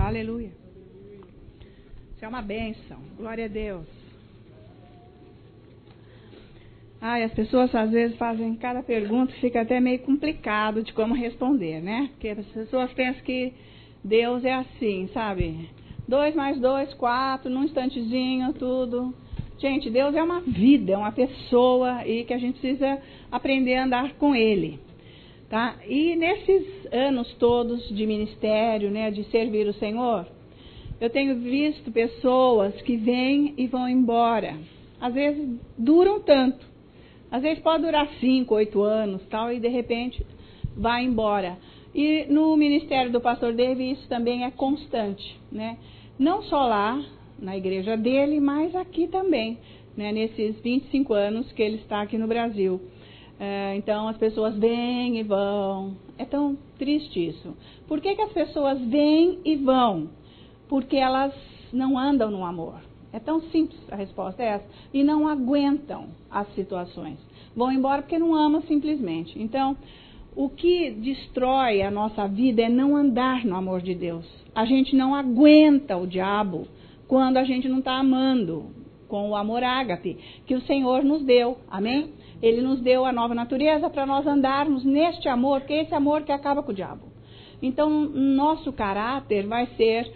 Aleluia. Isso é uma bênção. Glória a Deus. As pessoas às vezes fazem cada pergunta, fica até meio complicado de como responder, né? Porque as pessoas pensam que Deus é assim, sabe? 2 mais 2, 4, num instantezinho, tudo. Gente, Deus é uma vida, é uma pessoa e que a gente precisa aprender a andar com Ele, tá? E nesses anos todos de ministério, né, de servir o Senhor, eu tenho visto pessoas que vêm e vão embora. Às vezes duram tanto. Às vezes pode durar 5, 8 anos, tal, e de repente vai embora. E no ministério do pastor David isso também é constante, né? Não só lá, na igreja dele, mas aqui também, né? Nesses 25 anos que ele está aqui no Brasil. Então as pessoas vêm e vão. É tão triste isso. Por que as pessoas vêm e vão? Porque elas não andam no amor. É tão simples a resposta é essa. E não aguentam as situações. Vão embora porque não amam simplesmente. Então, o que destrói a nossa vida é não andar no amor de Deus. A gente não aguenta o diabo quando a gente não está amando com o amor ágape que o Senhor nos deu. Amém? Ele nos deu a nova natureza para nós andarmos neste amor, que é esse amor que acaba com o diabo. Então, nosso caráter vai ser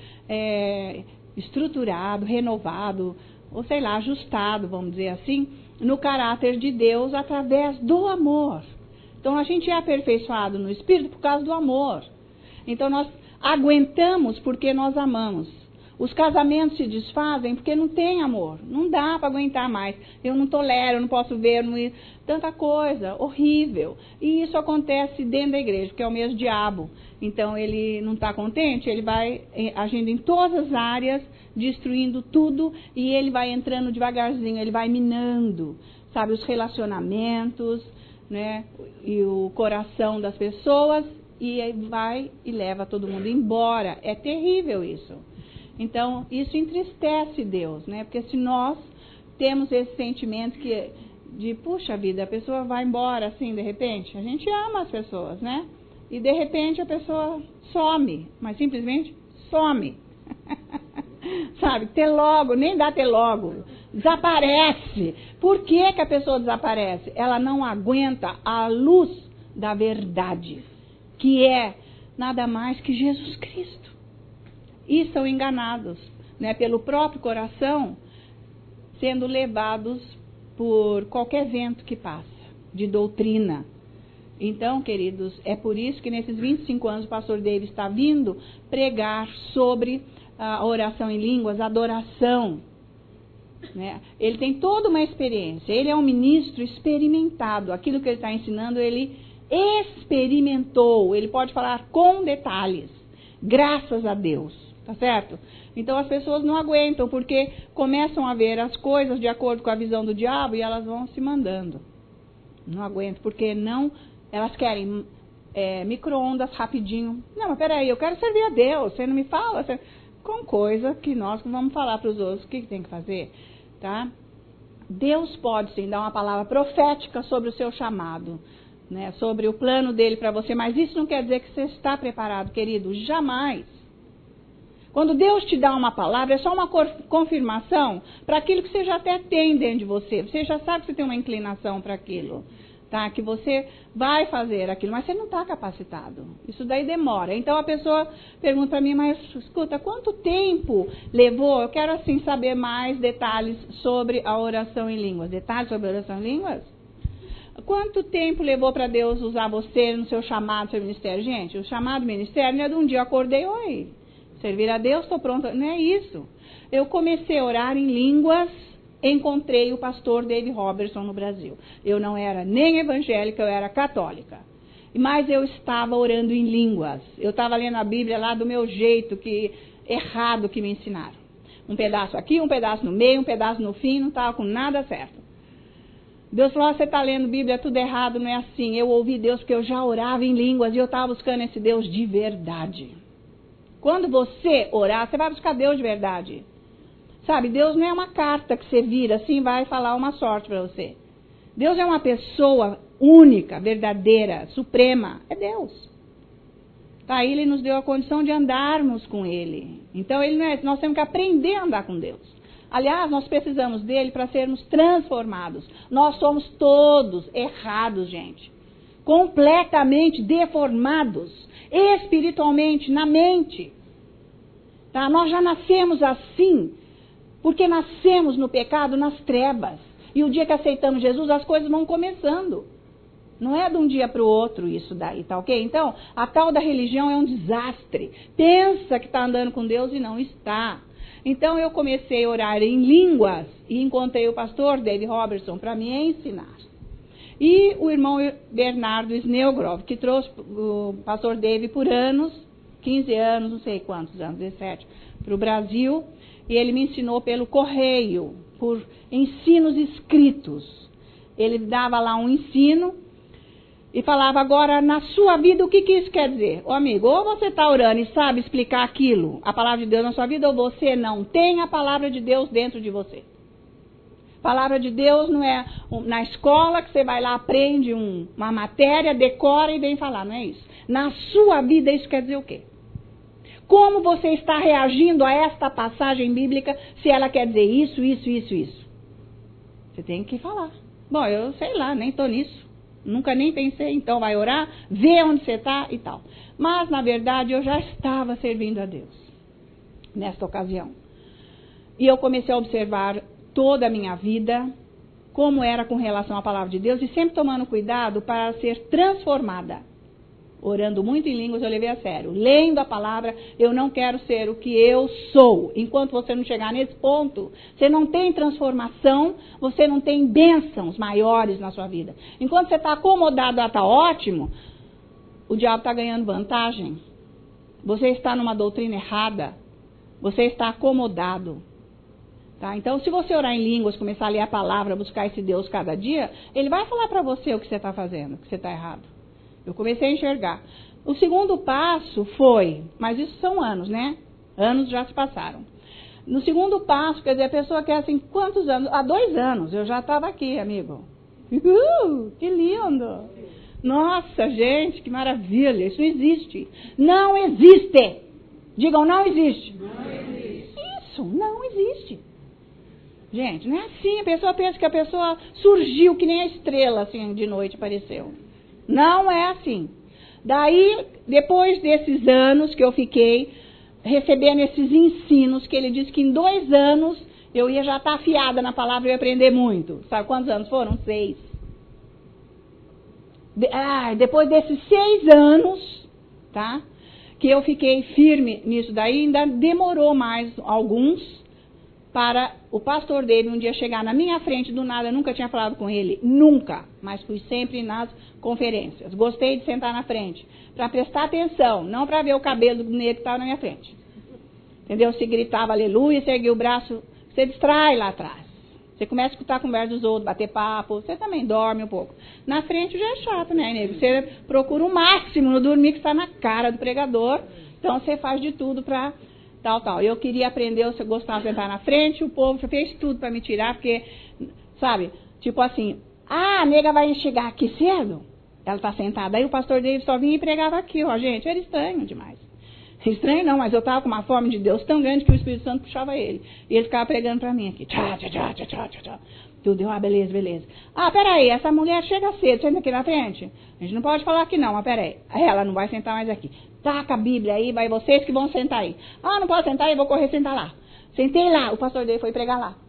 estruturado, renovado, ou sei lá, ajustado, vamos dizer assim, no caráter de Deus através do amor. Então a gente é aperfeiçoado no Espírito por causa do amor. Então nós aguentamos porque nós amamos. Os casamentos se desfazem porque não tem amor. Não dá para aguentar mais. Eu não tolero, eu não posso ver, tanta coisa horrível. E isso acontece dentro da igreja, que é o mesmo diabo. Então ele não está contente, ele vai agindo em todas as áreas, destruindo tudo, e ele vai entrando devagarzinho, ele vai minando, sabe, os relacionamentos, né, e o coração das pessoas, e aí vai e leva todo mundo embora. É terrível isso. Então, isso entristece Deus, né? Porque se nós temos esse sentimento de, puxa vida, a pessoa vai embora assim, de repente, a gente ama as pessoas, né? E de repente a pessoa some, mas simplesmente some. Sabe, ter logo, nem dá ter logo, desaparece. Por que que a pessoa desaparece? Ela não aguenta a luz da verdade, que é nada mais que Jesus Cristo. E são enganados, né, pelo próprio coração, sendo levados por qualquer vento que passa, de doutrina. Então, queridos, é por isso que nesses 25 anos o pastor David está vindo pregar sobre a oração em línguas, adoração. Né? Ele tem toda uma experiência, ele é um ministro experimentado. Aquilo que ele está ensinando, ele experimentou, ele pode falar com detalhes, graças a Deus. Tá certo? Então as pessoas não aguentam, porque começam a ver as coisas de acordo com a visão do diabo e elas vão se mandando. Não aguentam, porque não, elas querem micro-ondas rapidinho. Não, mas peraí, eu quero servir a Deus, você não me fala? Com coisa que nós vamos falar para os outros o que tem que fazer, tá? Deus pode sim dar uma palavra profética sobre o seu chamado, né? Sobre o plano dele para você, mas isso não quer dizer que você está preparado, querido, jamais. Quando Deus te dá uma palavra, é só uma confirmação para aquilo que você já até tem dentro de você. Você já sabe que você tem uma inclinação para aquilo, tá? Que você vai fazer aquilo, mas você não está capacitado. Isso daí demora. Então a pessoa pergunta para mim, mas escuta, quanto tempo levou? Eu quero assim saber mais detalhes sobre a oração em línguas. Detalhes sobre a oração em línguas? Quanto tempo levou para Deus usar você no seu chamado, no seu ministério? Gente, o chamado ministério não é de um dia eu acordei, oi, servir a Deus, estou pronta. Não é isso. Eu comecei a orar em línguas, encontrei o pastor David Robertson no Brasil. Eu não era nem evangélica, eu era católica. Mas eu estava orando em línguas. Eu estava lendo a Bíblia lá do meu jeito, errado que me ensinaram. Um pedaço aqui, um pedaço no meio, um pedaço no fim, não estava com nada certo. Deus falou, você está lendo Bíblia tudo errado, não é assim. Eu ouvi Deus porque eu já orava em línguas e eu estava buscando esse Deus de verdade. Quando você orar, você vai buscar Deus de verdade. Sabe, Deus não é uma carta que você vira assim vai falar uma sorte para você. Deus é uma pessoa única, verdadeira, suprema. É Deus. Tá? Ele nos deu a condição de andarmos com Ele. Então, nós temos que aprender a andar com Deus. Aliás, nós precisamos dele para sermos transformados. Nós somos todos errados, gente. Completamente deformados. Espiritualmente, na mente. Tá? Nós já nascemos assim, porque nascemos no pecado, nas trevas. E o dia que aceitamos Jesus, as coisas vão começando. Não é de um dia para o outro isso daí, tá ok? Então, a tal da religião é um desastre. Pensa que está andando com Deus e não está. Então, eu comecei a orar em línguas e encontrei o pastor David Robertson para me ensinar. E o irmão Bernardo Snellgrove, que trouxe o pastor David por anos, 15 anos, não sei quantos anos, 17, para o Brasil. E ele me ensinou pelo correio, por ensinos escritos. Ele dava lá um ensino e falava, agora, na sua vida, o que isso quer dizer? Ô amigo, ou você está orando e sabe explicar aquilo, a palavra de Deus na sua vida, ou você não tem a palavra de Deus dentro de você. Palavra de Deus não é na escola que você vai lá, aprende uma matéria, decora e vem falar, não é isso. Na sua vida, isso quer dizer o quê? Como você está reagindo a esta passagem bíblica, se ela quer dizer isso, isso, isso, isso? Você tem que falar. Bom, eu sei lá, nem estou nisso. Nunca nem pensei, então vai orar, vê onde você está e tal. Mas, na verdade, eu já estava servindo a Deus nesta ocasião. E eu comecei a observar toda a minha vida, como era com relação à palavra de Deus, e sempre tomando cuidado para ser transformada. Orando muito em línguas, eu levei a sério. Lendo a palavra, eu não quero ser o que eu sou. Enquanto você não chegar nesse ponto, você não tem transformação, você não tem bênçãos maiores na sua vida. Enquanto você está acomodado, está ótimo, o diabo está ganhando vantagem. Você está numa doutrina errada. Você está acomodado. Tá? Então, se você orar em línguas, começar a ler a palavra, buscar esse Deus cada dia, ele vai falar para você o que você está fazendo, que você está errado. Eu comecei a enxergar. O segundo passo foi, mas isso são anos, né? Anos já se passaram. No segundo passo, quer dizer, a pessoa quer assim, quantos anos? Há 2 anos, eu já estava aqui, amigo. Que lindo! Nossa, gente, que maravilha! Isso não existe. Não existe! Digam, não existe. Não existe. Isso, não existe. Gente, não é assim. A pessoa pensa que a pessoa surgiu que nem a estrela, assim, de noite apareceu. Não é assim. Daí, depois desses anos que eu fiquei recebendo esses ensinos, que ele disse que em 2 anos eu ia já estar afiada na palavra e ia aprender muito. Sabe quantos anos foram? 6. Depois desses 6 anos, tá? Que eu fiquei firme nisso daí, ainda demorou mais alguns para o pastor dele um dia chegar na minha frente do nada. Eu nunca tinha falado com ele, nunca, mas fui sempre nas conferências. Gostei de sentar na frente, para prestar atenção, não para ver o cabelo do negro que estava na minha frente. Entendeu? Se gritava aleluia, você erguia o braço, você distrai lá atrás. Você começa a escutar a conversa dos outros, bater papo, você também dorme um pouco. Na frente já é chato, né, nego? Você procura o máximo no dormir que está na cara do pregador, então você faz de tudo para tal. Eu queria aprender, eu gostava de sentar na frente, o povo fez tudo para me tirar, porque, sabe, tipo assim, a nega vai chegar aqui cedo, ela está sentada, aí o pastor David só vinha e pregava aqui, ó, gente, era estranho demais. Estranho não, mas eu estava com uma fome de Deus tão grande que o Espírito Santo puxava ele. E ele ficava pregando para mim aqui. Tudo, beleza. Peraí, essa mulher chega cedo, senta aqui na frente. A gente não pode falar aqui não, mas peraí. Ela não vai sentar mais aqui. Taca a Bíblia aí, vai vocês que vão sentar aí. Não posso sentar aí, vou correr sentar lá. Sentei lá, o pastor dele foi pregar lá.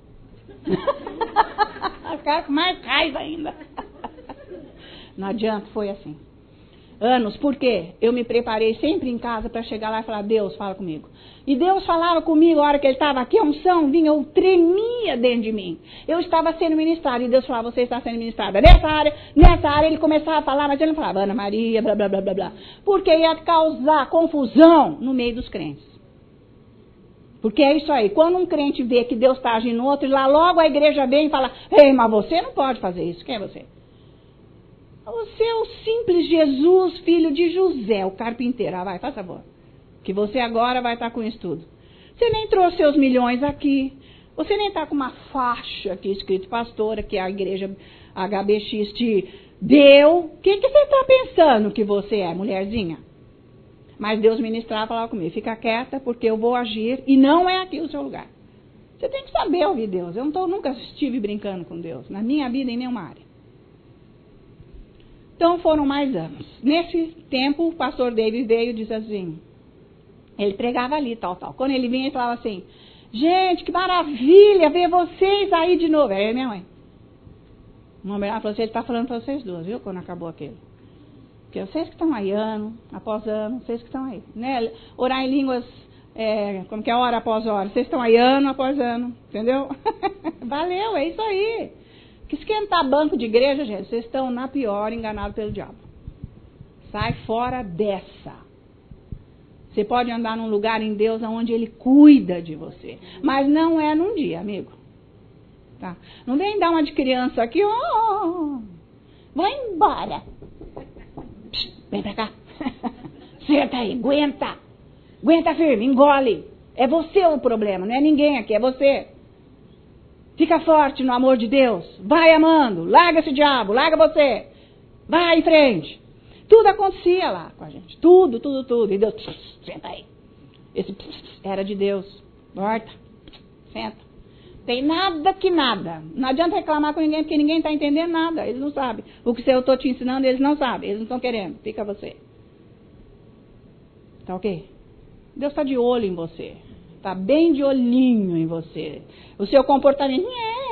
Ficaram com mais raiva ainda. Não adianta, foi assim. Anos, por quê? Eu me preparei sempre em casa para chegar lá e falar, Deus, fala comigo. E Deus falava comigo a hora que ele estava aqui, a unção vinha, eu tremia dentro de mim. Eu estava sendo ministrada e Deus falava, você está sendo ministrada nessa área ele começava a falar, mas ele não falava, Ana Maria, blá, blá, blá, blá, blá. Porque ia causar confusão no meio dos crentes. Porque é isso aí, quando um crente vê que Deus está agindo no outro, e lá logo a igreja vem e fala, ei, mas você não pode fazer isso, quem é você? Você é o simples Jesus, filho de José, o carpinteiro. Vai, faz favor. Que você agora vai estar com isso tudo. Você nem trouxe seus milhões aqui. Você nem está com uma faixa aqui escrito pastora, que a igreja HBX te deu. O que você está pensando que você é, mulherzinha? Mas Deus ministrava e falava comigo, fica quieta porque eu vou agir e não é aqui o seu lugar. Você tem que saber ouvir Deus. Eu nunca estive brincando com Deus, na minha vida em nenhuma área. Então foram mais anos. Nesse tempo o pastor David veio e disse assim, ele pregava ali, tal. Quando ele vinha ele falava assim, gente, que maravilha ver vocês aí de novo. Aí minha mãe. Uma mulher falou assim, ele está falando para vocês duas, viu, quando acabou aquele. Porque vocês que estão aí ano após ano, vocês que estão aí. Né? Orar em línguas, como que é hora após hora. Vocês estão aí ano após ano, entendeu? Valeu, é isso aí. Que esquentar banco de igreja, gente, vocês estão na pior, enganados pelo diabo. Sai fora dessa. Você pode andar num lugar em Deus onde Ele cuida de você. Mas não é num dia, amigo. Tá? Não vem dar uma de criança aqui, vai embora. Psh, vem pra cá. Senta aí, aguenta. Aguenta firme, engole. É você o problema, não é ninguém aqui, é você. Fica forte no amor de Deus. Vai amando. Larga esse diabo. Larga você. Vai em frente. Tudo acontecia lá com a gente. Tudo. E Deus, senta aí. Esse era de Deus. Volta. Senta. Tem nada que nada. Não adianta reclamar com ninguém, porque ninguém está entendendo nada. Eles não sabem. O que eu estou te ensinando, eles não sabem. Eles não estão querendo. Fica você. Tá ok? Deus está de olho em você. Está bem de olhinho em você. O seu comportamento.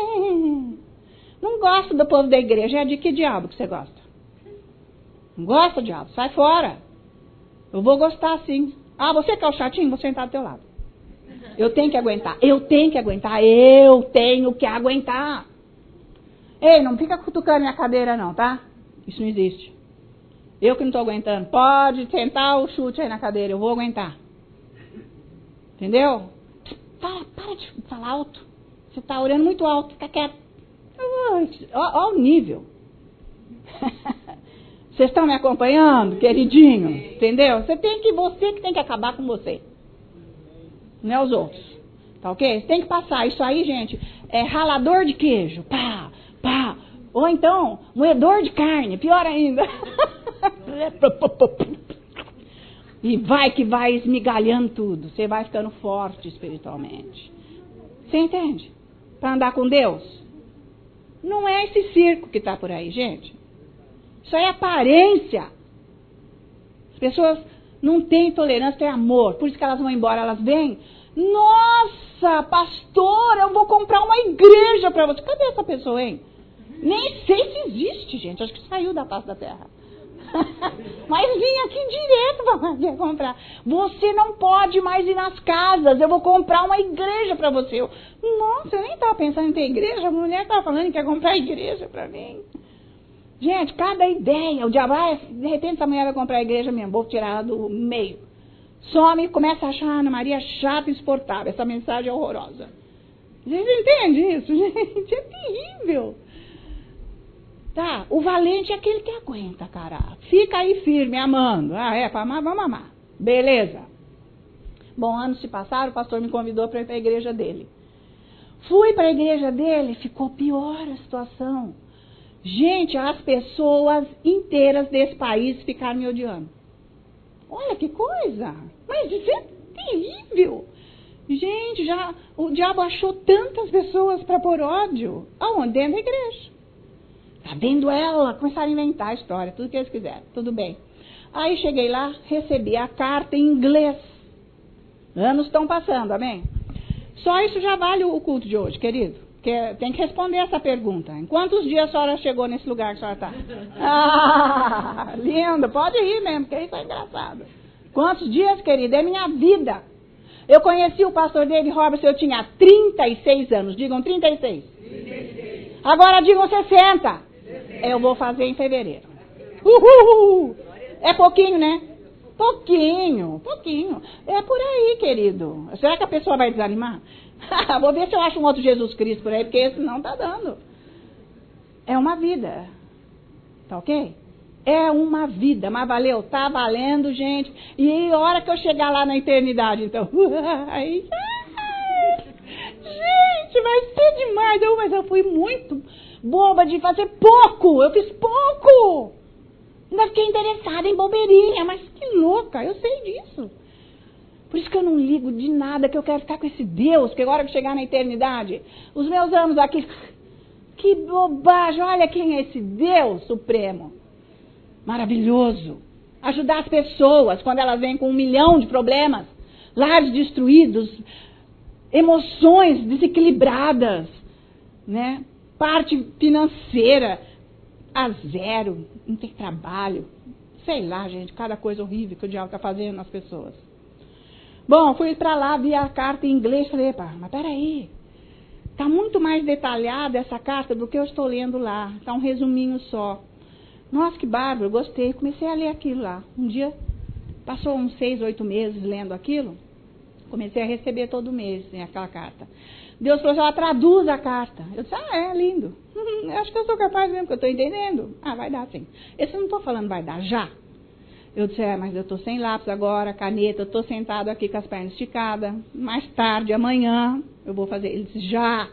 Não gosta do povo da igreja. É de que diabo que você gosta? Não gosta, diabo? Sai fora. Eu vou gostar sim. Ah, você que é o chatinho? Vou sentar do teu lado. Eu tenho que aguentar. Ei, não fica cutucando minha cadeira não, tá? Isso não existe. Eu que não estou aguentando. Pode tentar o chute aí na cadeira. Eu vou aguentar. Entendeu? Para de falar alto. Você está orando muito alto. Fica quieto. Olha o nível. Vocês estão me acompanhando, queridinho? Entendeu? Você que tem que acabar com você. Não é os outros. Tá ok? Você tem que passar. Isso aí, gente, é ralador de queijo. Pá. Ou então, moedor de carne. Pior ainda. E vai que vai esmigalhando tudo. Você vai ficando forte espiritualmente. Você entende? Para andar com Deus. Não é esse circo que está por aí, gente. Isso aí é aparência. As pessoas não têm tolerância, têm amor. Por isso que elas vão embora. Elas vêm. Nossa, pastor, eu vou comprar uma igreja para você. Cadê essa pessoa, hein? Nem sei se existe, gente. Acho que saiu da face da terra. Mas vim aqui direto para comprar. Você não pode mais ir nas casas. Eu vou comprar uma igreja para você. Nossa, eu nem estava pensando em ter igreja. A mulher estava falando que quer comprar igreja para mim. Gente, cada ideia. O diabo, de repente essa mulher vai comprar a igreja mesmo. Vou tirar ela do meio. Some e começa a achar a Ana Maria chata e insuportável. Essa mensagem é horrorosa. Vocês entendem isso, gente? É terrível. Tá, o valente é aquele que aguenta, cara. Fica aí firme, amando. Para amar, vamos amar. Beleza. Bom, anos se passaram, o pastor me convidou para ir para a igreja dele. Fui para a igreja dele, ficou pior a situação. Gente, as pessoas inteiras desse país ficaram me odiando. Olha que coisa. Mas isso é terrível. Gente, o diabo achou tantas pessoas para pôr ódio. Aonde? Dentro da igreja. Tá vendo ela? Começaram a inventar a história, tudo que eles quiseram. Tudo bem. Aí cheguei lá, recebi a carta em inglês. Anos estão passando, amém? Só isso já vale o culto de hoje, querido. Porque tem que responder essa pergunta. Em quantos dias a senhora chegou nesse lugar que a senhora está? Lindo, pode rir mesmo, porque isso é engraçado. Quantos dias, querida? É minha vida. Eu conheci o pastor David Robertson, eu tinha 36 anos. Digam 36. 36. Agora digam 60. Eu vou fazer em fevereiro. Uhul! É pouquinho, né? Pouquinho. É por aí, querido. Será que a pessoa vai desanimar? Vou ver se eu acho um outro Jesus Cristo por aí, porque esse não tá dando. É uma vida. Tá ok? É uma vida, mas valeu, tá valendo, gente. E a hora que eu chegar lá na eternidade, então. Gente, vai ser demais. Mas eu fui muito boba de fazer pouco. Eu fiz pouco. Ainda fiquei interessada em bobeirinha, mas que louca, eu sei disso. Por isso que eu não ligo de nada, que eu quero ficar com esse Deus, que agora que chegar na eternidade, os meus anos aqui, que bobagem, olha quem é esse Deus supremo. Maravilhoso. Ajudar as pessoas quando elas vêm com 1 milhão de problemas, lares destruídos, emoções desequilibradas, né? Parte financeira a zero, não tem trabalho. Sei lá, gente, cada coisa horrível que o diabo está fazendo nas pessoas. Bom, fui para lá, vi a carta em inglês, falei, pá, mas peraí, está muito mais detalhada essa carta do que eu estou lendo lá, está um resuminho só. Nossa, que bárbaro, gostei, comecei a ler aquilo lá. Um dia, passou uns 6, 8 meses lendo aquilo, comecei a receber todo mês, né, aquela carta. Deus falou assim, traduz a carta. Eu disse, é lindo. Eu acho que eu sou capaz mesmo, porque eu estou entendendo. Vai dar sim. Esse eu não estou falando vai dar já. Eu disse, mas eu estou sem lápis agora, caneta, eu estou sentado aqui com as pernas esticadas. Mais tarde, amanhã, eu vou fazer. Ele disse, já.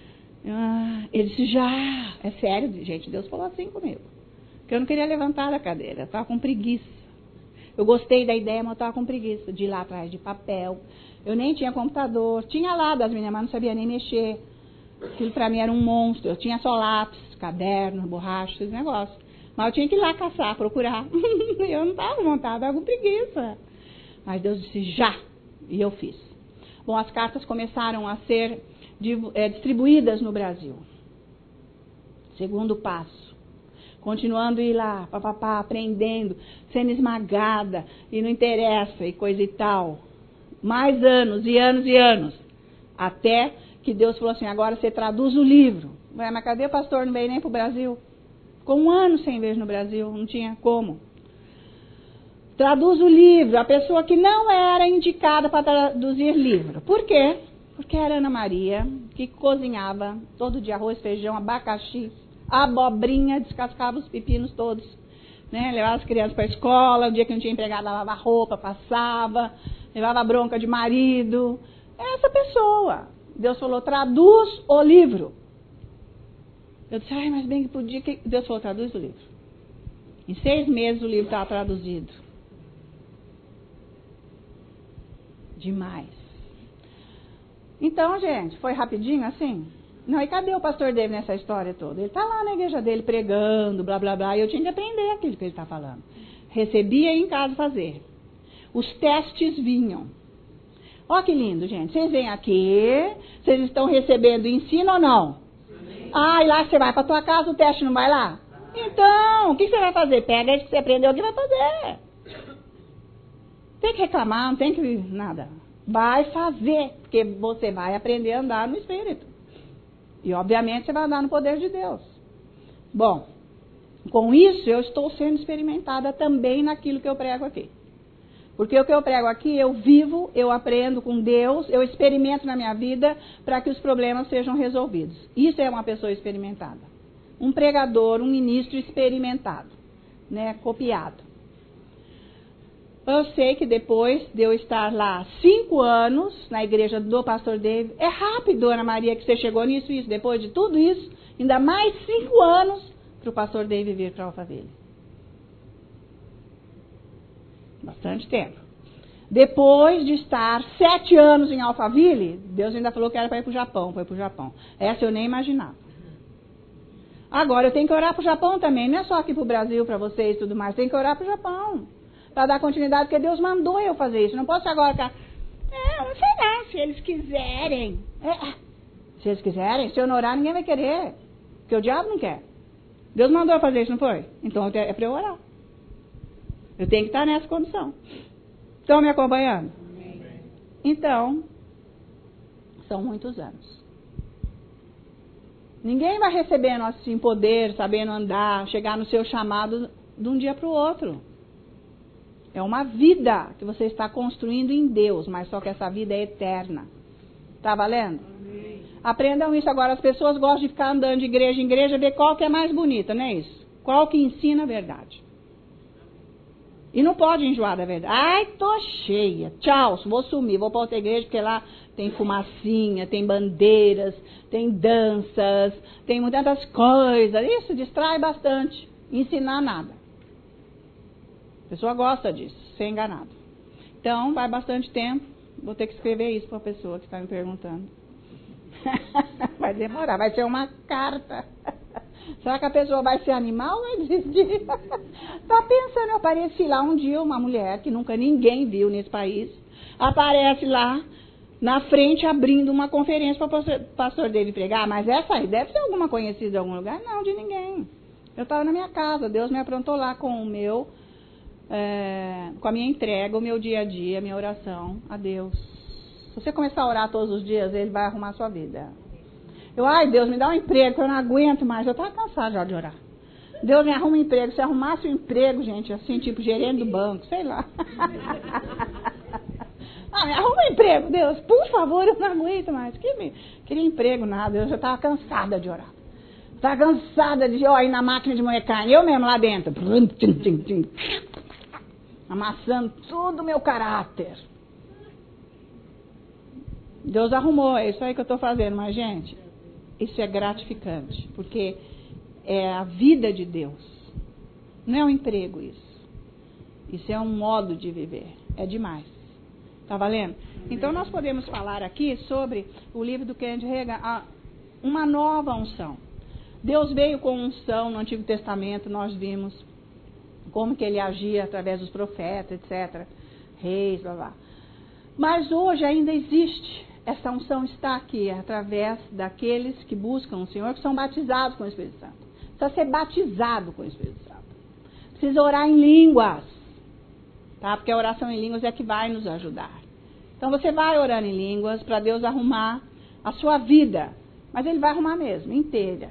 Ele disse, já. É sério, gente, Deus falou assim comigo. Porque eu não queria levantar da cadeira, eu estava com preguiça. Eu gostei da ideia, mas eu estava com preguiça de ir lá atrás de papel. Eu nem tinha computador. Tinha lá das meninas, mas não sabia nem mexer. Aquilo para mim era um monstro. Eu tinha só lápis, caderno, borracha, esses negócios. Mas eu tinha que ir lá caçar, procurar. Eu não estava montada, estava com preguiça. Mas Deus disse, já. E eu fiz. Bom, as cartas começaram a ser distribuídas no Brasil. Segundo passo. Continuando a ir lá, aprendendo, sendo esmagada, e não interessa, e coisa e tal. Mais anos, e anos, e anos. Até que Deus falou assim, agora você traduz o livro. Mas cadê o pastor? Não veio nem para o Brasil. Ficou 1 ano sem ver no Brasil, não tinha como. Traduz o livro, a pessoa que não era indicada para traduzir livro. Por quê? Porque era Ana Maria, que cozinhava todo dia arroz, feijão, abacaxi, abobrinha, descascava os pepinos todos, né? Levava as crianças para a escola, o dia que não tinha empregado, lavava roupa, passava, levava bronca de marido. É essa pessoa. Deus falou, traduz o livro. Eu disse, mas bem que podia. Deus falou, traduz o livro. Em 6 meses o livro estava traduzido. Demais. Então, gente, foi rapidinho assim? Não, e cadê o pastor David nessa história toda? Ele está lá na igreja dele pregando, blá, blá, blá, e eu tinha que aprender aquilo que ele está falando. Recebia e em casa fazer. Os testes vinham. Olha que lindo, gente. Vocês vêm aqui, vocês estão recebendo ensino ou não? E lá você vai para tua casa, o teste não vai lá? Então, o que você vai fazer? Pega isso que você aprendeu aqui e vai fazer. Tem que reclamar, não tem que nada. Vai fazer, porque você vai aprender a andar no Espírito. E, obviamente, você vai andar no poder de Deus. Bom, com isso, eu estou sendo experimentada também naquilo que eu prego aqui. Porque o que eu prego aqui, eu vivo, eu aprendo com Deus, eu experimento na minha vida para que os problemas sejam resolvidos. Isso é uma pessoa experimentada. Um pregador, um ministro experimentado, né, copiado. Eu sei que depois de eu estar lá 5 anos, na igreja do pastor David, é rápido, Ana Maria, que você chegou nisso, isso, depois de tudo isso, ainda mais 5 anos para o pastor David vir para Alphaville. Bastante tempo. Depois de estar 7 anos em Alphaville, Deus ainda falou que era para ir para o Japão, foi para o Japão. Essa eu nem imaginava. Agora eu tenho que orar para o Japão também, não é só aqui para o Brasil, para vocês e tudo mais, tem que orar para o Japão. Para dar continuidade, porque Deus mandou eu fazer isso. Não posso agora ficar, não sei lá, se eles quiserem. Se eles quiserem, se eu não orar, ninguém vai querer. Porque o diabo não quer. Deus mandou eu fazer isso, não foi? Então é para eu orar. Eu tenho que estar nessa condição. Estão me acompanhando? Então, são muitos anos. Ninguém vai recebendo assim poder, sabendo andar, chegar no seu chamado de um dia para o outro. É uma vida que você está construindo em Deus, mas só que essa vida é eterna. Tá valendo? Amém. Aprendam isso agora. As pessoas gostam de ficar andando de igreja em igreja, ver qual que é mais bonita, não é isso? Qual que ensina a verdade. E não pode enjoar da verdade. Tô cheia. Tchau, vou sumir, vou para outra igreja, porque lá tem fumacinha, tem bandeiras, tem danças, tem muitas coisas. Isso distrai bastante. Ensinar nada. A pessoa gosta disso, ser enganado. Então, vai bastante tempo. Vou ter que escrever isso para a pessoa que está me perguntando. Vai demorar, vai ser uma carta. Será que a pessoa vai se animar ou vai desistir? Tá pensando, eu apareci lá um dia, uma mulher que nunca ninguém viu nesse país, aparece lá na frente abrindo uma conferência para o pastor dele pregar. Mas essa aí deve ser alguma conhecida em algum lugar? Não, de ninguém. Eu estava na minha casa, Deus me aprontou lá com o meu, com a minha entrega, o meu dia a dia, a minha oração a Deus. Se você começar a orar todos os dias, Ele vai arrumar a sua vida. Ai, Deus, me dá um emprego, que eu não aguento mais. Eu estava cansada já de orar. Deus, me arruma um emprego. Se arrumasse um emprego, gente, assim, tipo gerente do banco, sei lá. Me arruma um emprego, Deus. Por favor, eu não aguento mais. Queria emprego, nada. Eu já estava cansada de orar. Estava cansada de ir na máquina de moer carne. Eu mesmo lá dentro. Amassando tudo o meu caráter. Deus arrumou. É isso aí que eu estou fazendo. Mas, gente, isso é gratificante. Porque é a vida de Deus. Não é um emprego isso. Isso é um modo de viver. É demais. Tá valendo? Então nós podemos falar aqui sobre o livro do Kenneth Hagin, uma nova unção. Deus veio com unção no Antigo Testamento, nós vimos como que ele agia através dos profetas, etc. Reis, blá blá. Mas hoje ainda existe, essa unção está aqui, através daqueles que buscam o Senhor, que são batizados com o Espírito Santo. Precisa ser batizado com o Espírito Santo. Precisa orar em línguas, tá? Porque a oração em línguas é que vai nos ajudar. Então você vai orando em línguas para Deus arrumar a sua vida. Mas Ele vai arrumar mesmo, inteira.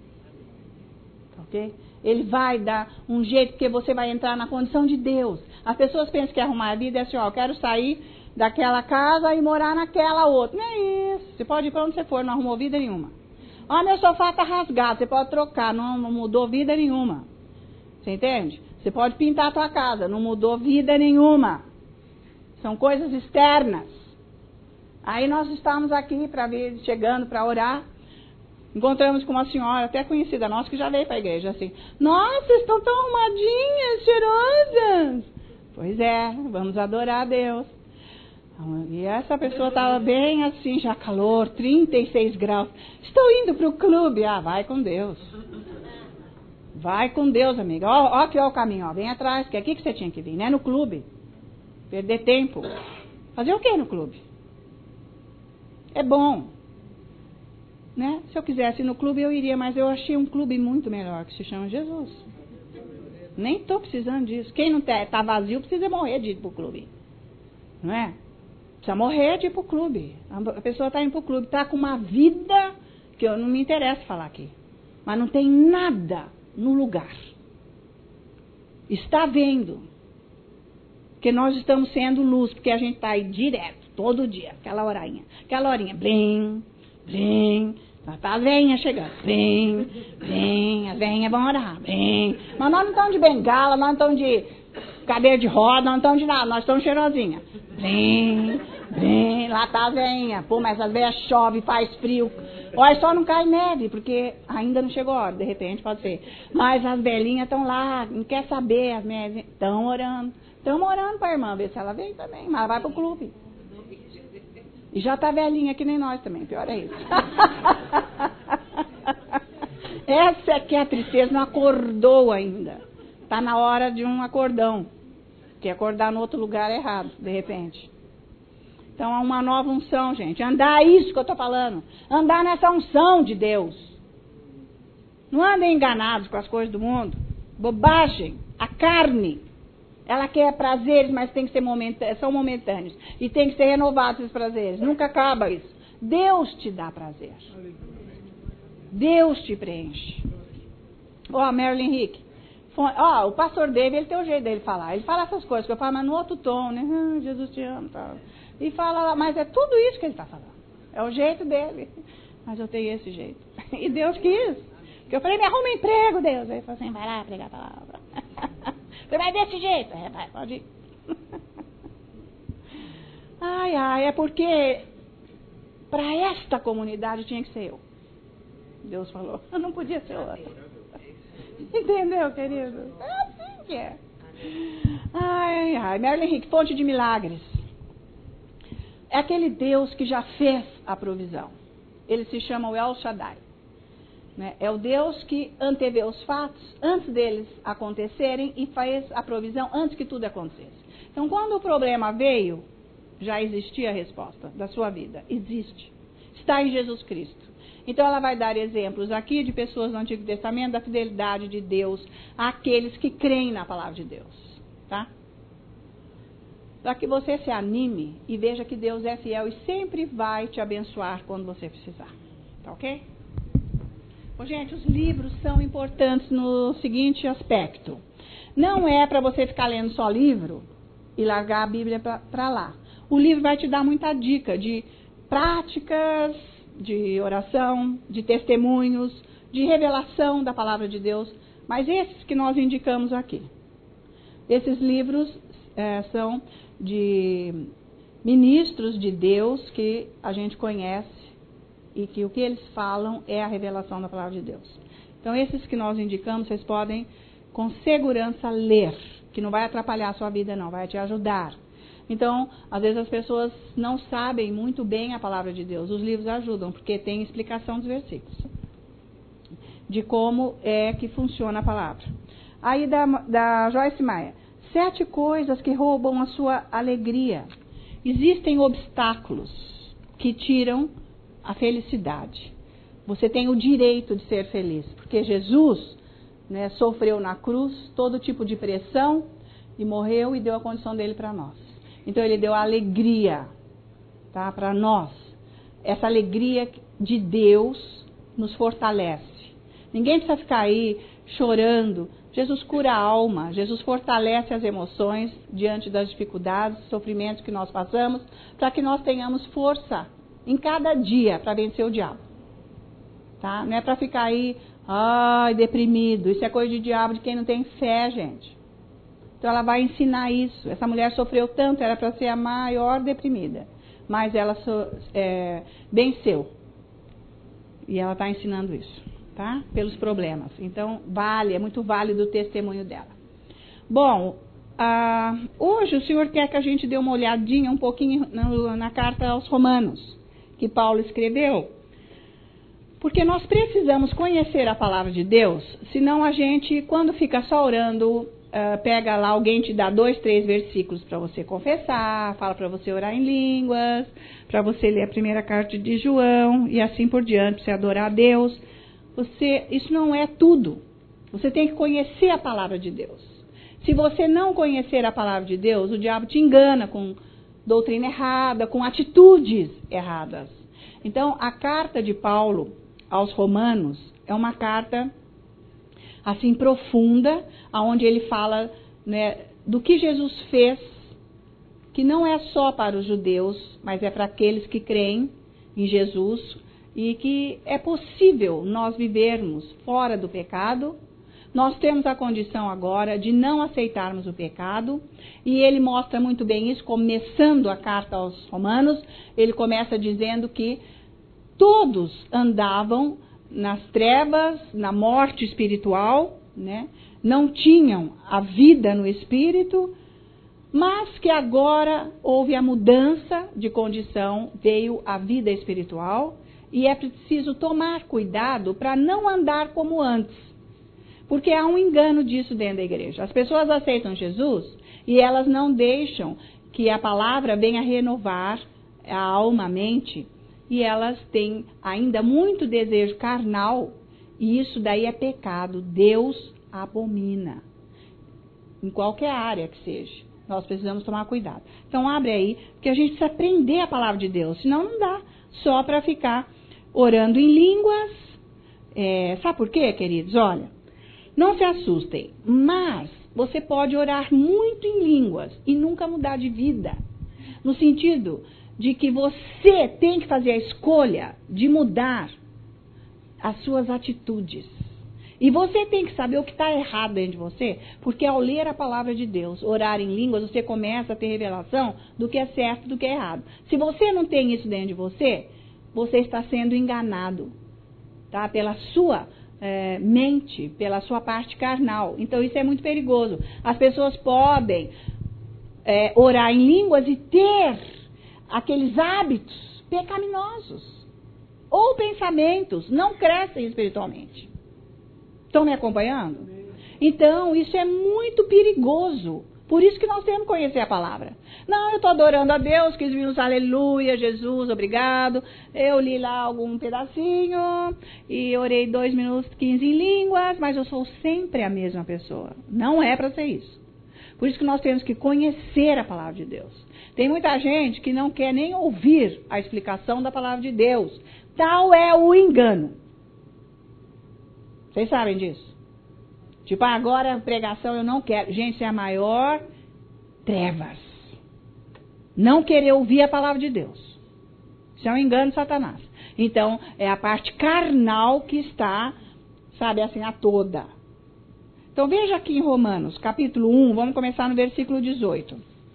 Ok? Ele vai dar um jeito que você vai entrar na condição de Deus. As pessoas pensam que arrumar a vida é assim, eu quero sair daquela casa e morar naquela outra. Não é isso. Você pode ir para onde você for, não arrumou vida nenhuma. Meu sofá está rasgado, você pode trocar, não mudou vida nenhuma. Você entende? Você pode pintar a tua casa, não mudou vida nenhuma. São coisas externas. Aí nós estamos aqui chegando para orar. Encontramos com uma senhora, até conhecida nossa, que já veio para a igreja, assim. Nossa, vocês estão tão arrumadinhas, cheirosas. Pois é, vamos adorar a Deus. E essa pessoa estava bem assim, já calor, 36 graus. Estou indo para o clube. Vai com Deus. Vai com Deus, amiga. Ó aqui ó o caminho, ó. Vem atrás, que é aqui que você tinha que vir, né? No clube. Perder tempo. Fazer o que no clube? É bom. Né? Se eu quisesse ir no clube, eu iria, mas eu achei um clube muito melhor, que se chama Jesus. Nem estou precisando disso. Quem não está vazio precisa morrer de ir para o clube. Não é? Precisa morrer de ir para o clube. A pessoa está indo para o clube, está com uma vida que eu não me interessa falar aqui. Mas não tem nada no lugar. Está vendo. Porque nós estamos sendo luz, porque a gente está aí direto, todo dia, aquela horinha, blim, blim, tá as veinhas chegando, blim, blim, as veinhas vão orar, blim. Mas nós não estamos de bengala, nós não estamos de cadeira de roda, nós não estamos de nada, nós estamos cheirosinha, blim, blim, lá tá as veinhas, pô, mas as veinhas chove, faz frio, olha, só não cai neve, porque ainda não chegou a hora, de repente pode ser, mas as velhinhas estão lá, não quer saber, as minhas estão orando. Estamos orando para a irmã, ver se ela vem também, mas ela vai para o clube. E já está velhinha que nem nós também, pior é isso. Essa é que é a tristeza, não acordou ainda. Está na hora de um acordão. Que acordar no outro lugar é errado, de repente. Então é uma nova unção, gente. Andar isso que eu estou falando. Andar nessa unção de Deus. Não andem enganados com as coisas do mundo. Bobagem. A carne. Ela quer prazeres, mas tem que ser são momentâneos. E tem que ser renovados esses prazeres. Nunca acaba isso. Deus te dá prazer. Deus te preenche. Marilyn Hick. O pastor David, ele tem o jeito dele falar. Ele fala essas coisas que eu falo, mas no outro tom, né? Jesus te ama, tal. E fala, mas é tudo isso que ele está falando. É o jeito dele. Mas eu tenho esse jeito. E Deus quis. Porque eu falei, me arruma um emprego, Deus. Aí ele falou assim, vai lá pregar a palavra. Você vai desse jeito. Vai, pode ir. É porque para esta comunidade tinha que ser eu. Deus falou, não podia ser outra. Entendeu, querido? É assim que é. Merlin Henrique, fonte de milagres. É aquele Deus que já fez a provisão. Ele se chama o El Shaddai. Né? É o Deus que antevê os fatos antes deles acontecerem e fez a provisão antes que tudo acontecesse. Então, quando o problema veio, já existia a resposta da sua vida. Existe. Está em Jesus Cristo. Então, ela vai dar exemplos aqui de pessoas do Antigo Testamento, da fidelidade de Deus àqueles que creem na palavra de Deus. Tá? Para que você se anime e veja que Deus é fiel e sempre vai te abençoar quando você precisar. Tá ok? Bom, gente, os livros são importantes no seguinte aspecto. Não é para você ficar lendo só livro e largar a Bíblia para lá. O livro vai te dar muita dica de práticas, de oração, de testemunhos, de revelação da palavra de Deus. Mas esses que nós indicamos aqui. Esses livros são de ministros de Deus que a gente conhece e que o que eles falam é a revelação da palavra de Deus. Então, esses que nós indicamos, vocês podem com segurança ler, que não vai atrapalhar a sua vida não, vai te ajudar. Então, às vezes as pessoas não sabem muito bem a palavra de Deus. Os livros ajudam, porque tem explicação dos versículos, de como é que funciona a palavra. Aí da Joyce Meyer, 7 coisas que roubam a sua alegria. Existem obstáculos que tiram a felicidade. Você tem o direito de ser feliz, porque Jesus, né, sofreu na cruz todo tipo de pressão e morreu e deu a condição dele para nós. Então ele deu a alegria, tá, para nós. Essa alegria de Deus nos fortalece. Ninguém precisa ficar aí chorando. Jesus cura a alma, Jesus fortalece as emoções diante das dificuldades, sofrimentos que nós passamos, para que nós tenhamos força em cada dia para vencer o diabo. Tá? Não é para ficar aí, deprimido. Isso é coisa de diabo, de quem não tem fé, gente. Então ela vai ensinar isso. Essa mulher sofreu tanto, era para ser a maior deprimida. Mas ela venceu. E ela está ensinando isso, tá? Pelos problemas. Então, é muito válido o testemunho dela. Bom, hoje o Senhor quer que a gente dê uma olhadinha um pouquinho na carta aos Romanos, que Paulo escreveu. Porque nós precisamos conhecer a palavra de Deus, senão a gente, quando fica só orando, pega lá, alguém te dá 2, 3 versículos para você confessar, fala para você orar em línguas, para você ler a primeira carta de João e assim por diante, para você adorar a Deus. Isso não é tudo. Você tem que conhecer a palavra de Deus. Se você não conhecer a palavra de Deus, o diabo te engana com doutrina errada, com atitudes erradas. Então, a carta de Paulo aos Romanos é uma carta assim profunda, onde ele fala, né, do que Jesus fez, que não é só para os judeus, mas é para aqueles que creem em Jesus, e que é possível nós vivermos fora do pecado. Nós temos a condição agora de não aceitarmos o pecado, e ele mostra muito bem isso, começando a carta aos Romanos. Ele começa dizendo que todos andavam nas trevas, na morte espiritual, né? Não tinham a vida no espírito, mas que agora houve a mudança de condição, veio a vida espiritual, e é preciso tomar cuidado para não andar como antes, porque há um engano disso dentro da igreja. As pessoas aceitam Jesus e elas não deixam que a palavra venha renovar a alma, a mente, e elas têm ainda muito desejo carnal, e isso daí é pecado. Deus abomina, em qualquer área que seja. Nós precisamos tomar cuidado. Então abre aí, porque a gente precisa aprender a palavra de Deus, senão não dá só para ficar orando em línguas. Sabe por quê, queridos? Olha, não se assustem, mas você pode orar muito em línguas e nunca mudar de vida, no sentido de que você tem que fazer a escolha de mudar as suas atitudes. E você tem que saber o que está errado dentro de você, porque ao ler a palavra de Deus, orar em línguas, você começa a ter revelação do que é certo e do que é errado. Se você não tem isso dentro de você, você está sendo enganado, tá? Pela sua mente, pela sua parte carnal. Então isso é muito perigoso. As pessoas podem orar em línguas e ter aqueles hábitos pecaminosos ou pensamentos, não crescem espiritualmente. Estão me acompanhando? Então isso é muito perigoso. Por isso que nós temos que conhecer a palavra. Não, eu estou adorando a Deus, quis vir uns aleluia, Jesus, obrigado. Eu li lá algum pedacinho e orei 2 minutos 15 em línguas, mas eu sou sempre a mesma pessoa. Não é para ser isso. Por isso que nós temos que conhecer a palavra de Deus. Tem muita gente que não quer nem ouvir a explicação da palavra de Deus. Tal é o engano. Vocês sabem disso? Tipo, agora a pregação eu não quero. Gente, isso é a maior trevas. Não querer ouvir a palavra de Deus. Isso é um engano de Satanás. Então, é a parte carnal que está, sabe, assim, a toda. Então, veja aqui em Romanos, capítulo 1, vamos começar no versículo 18.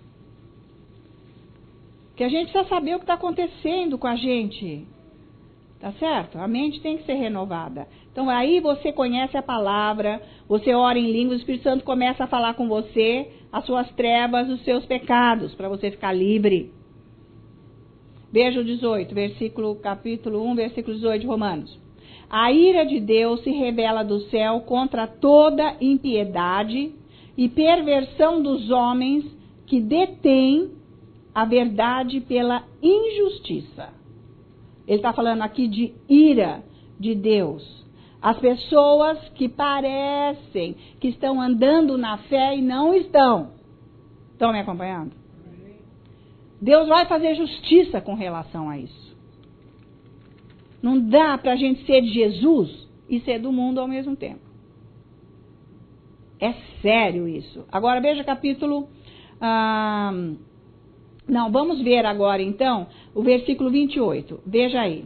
Que a gente precisa saber o que está acontecendo com a gente. Tá certo? A mente tem que ser renovada. Então aí você conhece a palavra, você ora em línguas, o Espírito Santo começa a falar com você, as suas trevas, os seus pecados, para você ficar livre. Veja o 18, capítulo 1, versículo 18 de Romanos. A ira de Deus se revela do céu contra toda impiedade e perversão dos homens que detêm a verdade pela injustiça. Ele está falando aqui de ira de Deus. As pessoas que parecem que estão andando na fé e não estão. Estão me acompanhando? Deus vai fazer justiça com relação a isso. Não dá para a gente ser de Jesus e ser do mundo ao mesmo tempo. É sério isso. Agora veja capítulo... Não, vamos ver agora então o versículo 28. Veja aí.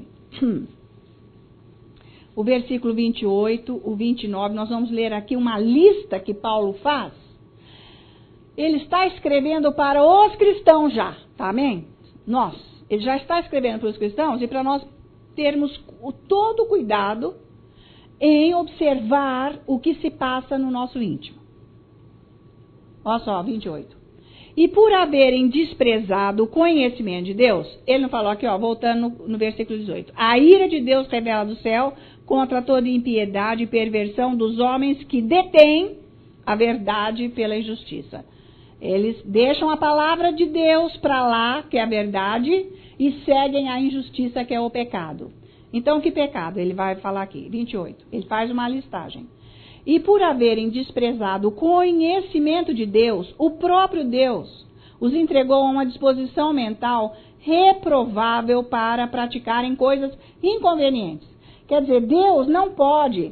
O versículo 28, o 29, nós vamos ler aqui uma lista que Paulo faz. Ele está escrevendo para os cristãos já, tá, amém? Ele já está escrevendo para os cristãos e para nós termos todo o cuidado em observar o que se passa no nosso íntimo. Olha só, 28. E por haverem desprezado o conhecimento de Deus, ele não falou aqui, ó, voltando no versículo 18. A ira de Deus revela do céu contra toda impiedade e perversão dos homens que detêm a verdade pela injustiça. Eles deixam a palavra de Deus para lá, que é a verdade, e seguem a injustiça, que é o pecado. Então, que pecado? Ele vai falar aqui, 28. Ele faz uma listagem. E por haverem desprezado o conhecimento de Deus, o próprio Deus os entregou a uma disposição mental reprovável para praticarem coisas inconvenientes. Quer dizer, Deus não pode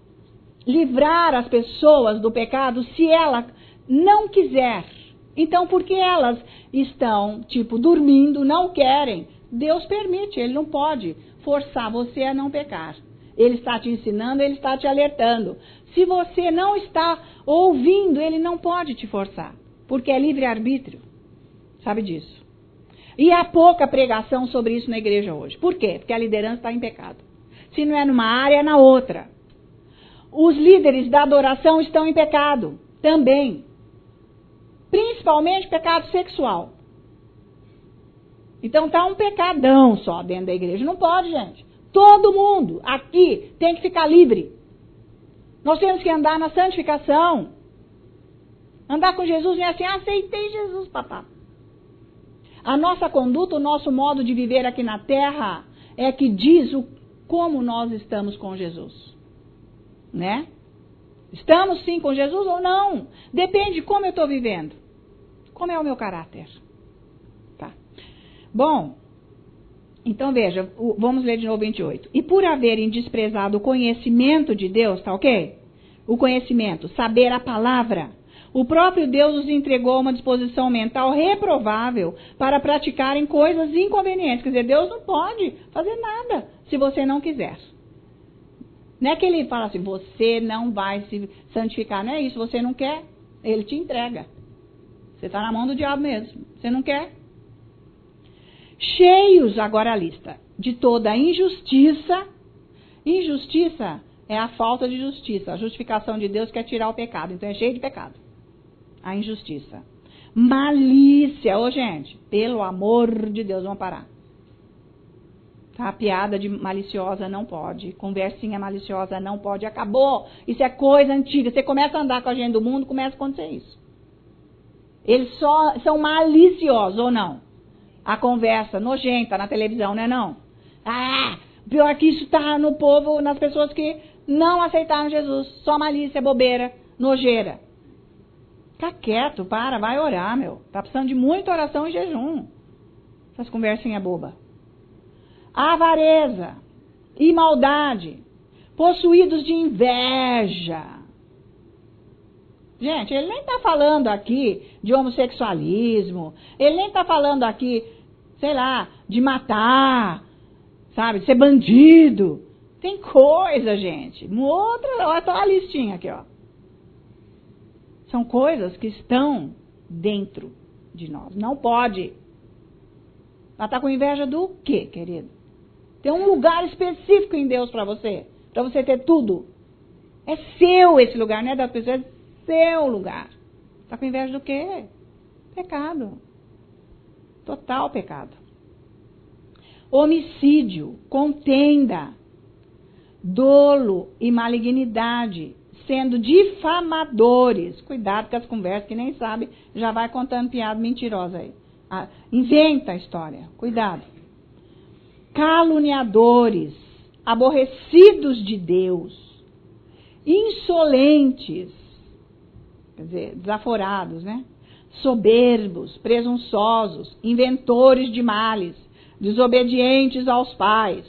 livrar as pessoas do pecado se ela não quiser. Então, porque elas estão, dormindo, não querem, Deus permite, Ele não pode forçar você a não pecar. Ele está te ensinando, Ele está te alertando. Se você não está ouvindo, Ele não pode te forçar, porque é livre-arbítrio. Sabe disso? E há pouca pregação sobre isso na igreja hoje. Por quê? Porque a liderança está em pecado. Se não é numa área, é na outra. Os líderes da adoração estão em pecado também. Principalmente pecado sexual. Então está um pecadão só dentro da igreja. Não pode, gente. Todo mundo aqui tem que ficar livre. Nós temos que andar na santificação. Andar com Jesus não é assim, aceitei Jesus, papá. A nossa conduta, o nosso modo de viver aqui na terra é que diz como nós estamos com Jesus. Né? Estamos sim com Jesus ou não? Depende de como eu estou vivendo. Como é o meu caráter. Tá. Bom, então veja, vamos ler de novo 28. E por haverem desprezado o conhecimento de Deus, tá ok? O conhecimento, saber a palavra. O próprio Deus os entregou a uma disposição mental reprovável para praticarem coisas inconvenientes. Quer dizer, Deus não pode fazer nada se você não quiser. Não é que Ele fala assim, você não vai se santificar. Não é isso, você não quer, Ele te entrega. Você está na mão do diabo mesmo. Você não quer? Cheios, agora a lista, de toda injustiça. Injustiça é a falta de justiça. A justificação de Deus quer tirar o pecado. Então é cheio de pecado. A injustiça. Malícia. Ô, gente, pelo amor de Deus, vamos parar. Tá? Piada de maliciosa não pode. Conversinha maliciosa não pode. Acabou. Isso é coisa antiga. Você começa a andar com a gente do mundo, começa a acontecer isso. Eles só são maliciosos, ou não? A conversa nojenta na televisão, não é não? Ah, pior que isso tá no povo, nas pessoas que não aceitaram Jesus. Só malícia, bobeira, nojeira. Fica quieto, vai orar, meu. Tá precisando de muita oração e jejum. Essas conversinhas bobas. Avareza e maldade, possuídos de inveja. Gente, ele nem está falando aqui de homossexualismo, ele nem está falando aqui, sei lá, de matar, sabe, de ser bandido. Tem coisa, gente. Olha a listinha aqui, ó. São coisas que estão dentro de nós. Não pode. Ela está com inveja do quê, querido? Tem um lugar específico em Deus para você ter tudo. É seu esse lugar, não é das pessoas, é seu lugar. Está com inveja do quê? Pecado. Total pecado. Homicídio, contenda, dolo e malignidade, sendo difamadores. Cuidado com as conversas que nem sabe, já vai contando piada mentirosa aí. Inventa a história. Cuidado. Caluniadores, aborrecidos de Deus, insolentes, quer dizer, desaforados, né? Soberbos, presunçosos, inventores de males, desobedientes aos pais,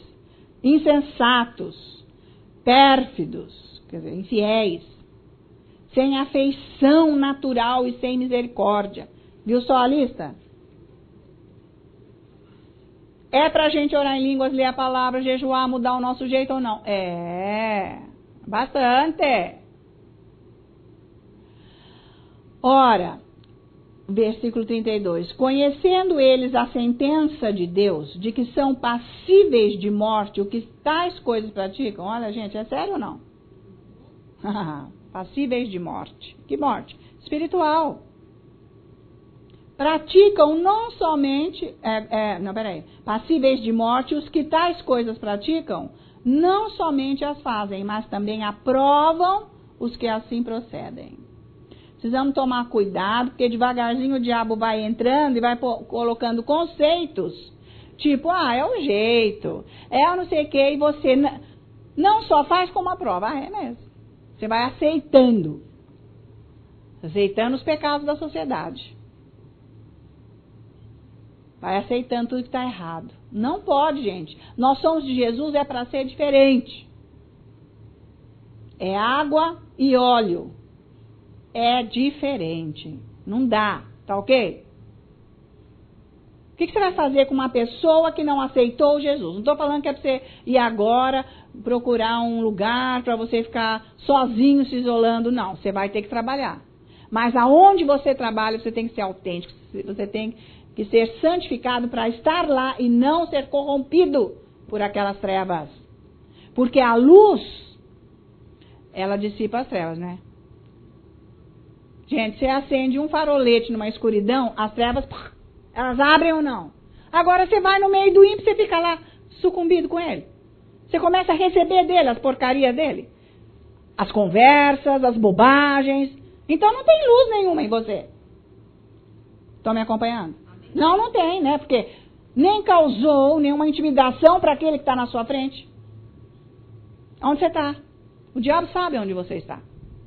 insensatos, pérfidos, quer dizer, infiéis, sem afeição natural e sem misericórdia. Viu só a lista? É pra gente orar em línguas, ler a palavra, jejuar, mudar o nosso jeito ou não? É, bastante. Ora, versículo 32. Conhecendo eles a sentença de Deus, de que são passíveis de morte, o que tais coisas praticam. Olha, gente, é sério ou não? Passíveis de morte. Que morte? Espiritual. Praticam não somente, passíveis de morte, os que tais coisas praticam, não somente as fazem, mas também aprovam os que assim procedem. Precisamos tomar cuidado, porque devagarzinho o diabo vai entrando e vai colocando conceitos, tipo, é o jeito, é o não sei o que, e você não só faz como aprova, é mesmo. Você vai aceitando os pecados da sociedade. Vai aceitando tudo que está errado. Não pode, gente. Nós somos de Jesus, é para ser diferente. É água e óleo. É diferente. Não dá, tá ok? O que você vai fazer com uma pessoa que não aceitou Jesus? Não estou falando que é para você ir agora procurar um lugar para você ficar sozinho se isolando. Não, você vai ter que trabalhar. Mas aonde você trabalha, você tem que ser autêntico. Você tem que ser santificado para estar lá e não ser corrompido por aquelas trevas. Porque a luz, ela dissipa as trevas, né? Gente, você acende um farolete numa escuridão, as trevas, elas abrem ou não? Agora você vai no meio do ímpio, você fica lá sucumbido com ele. Você começa a receber dele as porcarias dele. As conversas, as bobagens. Então não tem luz nenhuma em você. Estão me acompanhando? Não tem, né? Porque nem causou nenhuma intimidação para aquele que está na sua frente. Onde você está? O diabo sabe onde você está.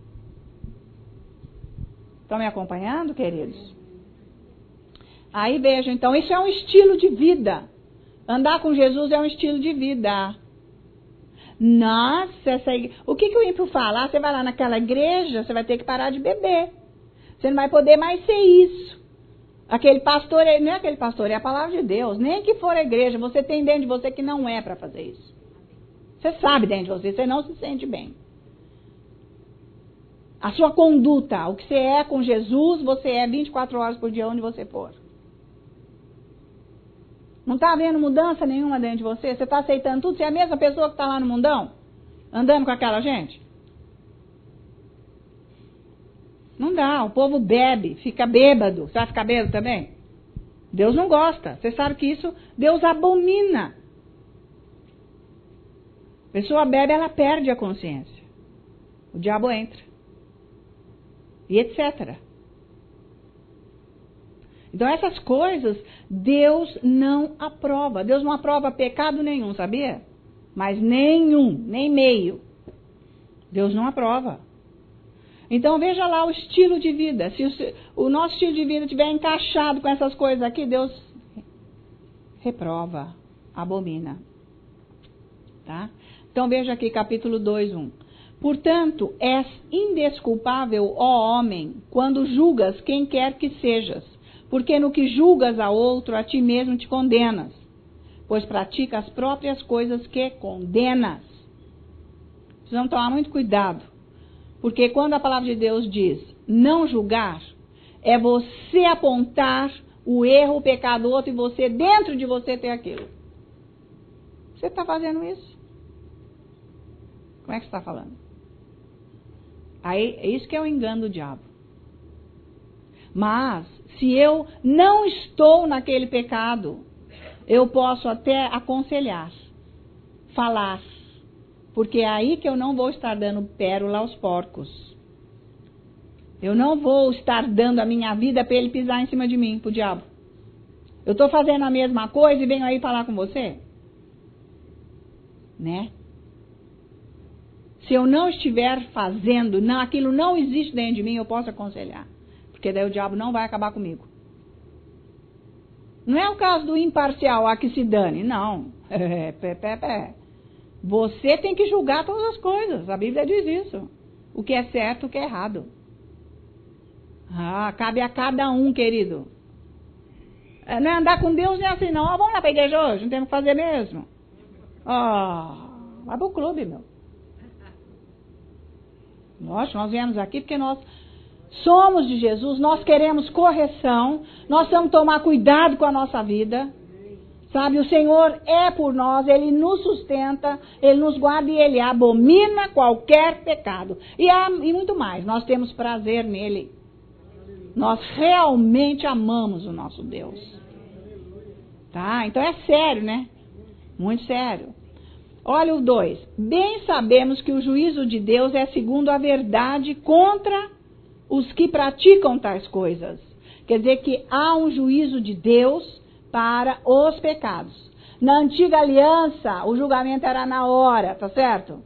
Estão me acompanhando, queridos? Aí vejam, então, isso é um estilo de vida. Andar com Jesus é um estilo de vida. Nossa, o que o ímpio fala? Você vai lá naquela igreja, você vai ter que parar de beber. Você não vai poder mais ser isso. Aquele pastor, não é aquele pastor, é a palavra de Deus. Nem que for a igreja, você tem dentro de você que não é para fazer isso. Você sabe dentro de você não se sente bem. A sua conduta, o que você é com Jesus, você é 24 horas por dia onde você for. Não está havendo mudança nenhuma dentro de você? Você está aceitando tudo? Você é a mesma pessoa que está lá no mundão? andando com aquela gente? Não dá, o povo bebe, fica bêbado. Você vai ficar bêbado também? Deus não gosta. Você sabe que isso Deus abomina. A pessoa bebe, ela perde a consciência. O diabo entra. E etc. Então essas coisas Deus não aprova. Deus não aprova pecado nenhum, sabia? Mas nenhum, nem meio. Deus não aprova. Então veja lá o estilo de vida. Se o nosso estilo de vida estiver encaixado com essas coisas aqui, Deus reprova, abomina. Tá? Então veja aqui capítulo 2:1. Portanto, és indesculpável, ó homem, quando julgas quem quer que sejas, porque no que julgas a outro, a ti mesmo te condenas, pois pratica as próprias coisas que condenas. Precisamos tomar muito cuidado. Porque quando a palavra de Deus diz não julgar, é você apontar o erro, o pecado do outro e você, dentro de você, ter aquilo. Você está fazendo isso? Como é que você está falando? Aí, é isso que é o engano do diabo. Mas, se eu não estou naquele pecado, eu posso até aconselhar, falar. Porque é aí que eu não vou estar dando pérola aos porcos. Eu não vou estar dando a minha vida para ele pisar em cima de mim, pro diabo. Eu estou fazendo a mesma coisa e venho aí falar com você? Né? Se eu não estiver fazendo, não, aquilo não existe dentro de mim, eu posso aconselhar. Porque daí o diabo não vai acabar comigo. Não é o caso do imparcial, a que se dane, não. Você tem que julgar todas as coisas. A Bíblia diz isso. O que é certo, o que é errado. Cabe a cada um, querido. Não é andar com Deus nem assim, não. Vamos lá para a igreja hoje, não temos o que fazer mesmo. Vai para o clube, meu. Lógico, nós viemos aqui porque nós somos de Jesus, nós queremos correção, nós temos que tomar cuidado com a nossa vida. Sabe, o Senhor é por nós, Ele nos sustenta, Ele nos guarda e Ele abomina qualquer pecado. E muito mais, nós temos prazer nele. Nós realmente amamos o nosso Deus. Tá? Então é sério, né? Muito sério. Olha o 2. Bem sabemos que o juízo de Deus é segundo a verdade contra os que praticam tais coisas. Quer dizer que há um juízo de Deus para os pecados. Na antiga aliança, o julgamento era na hora, tá certo?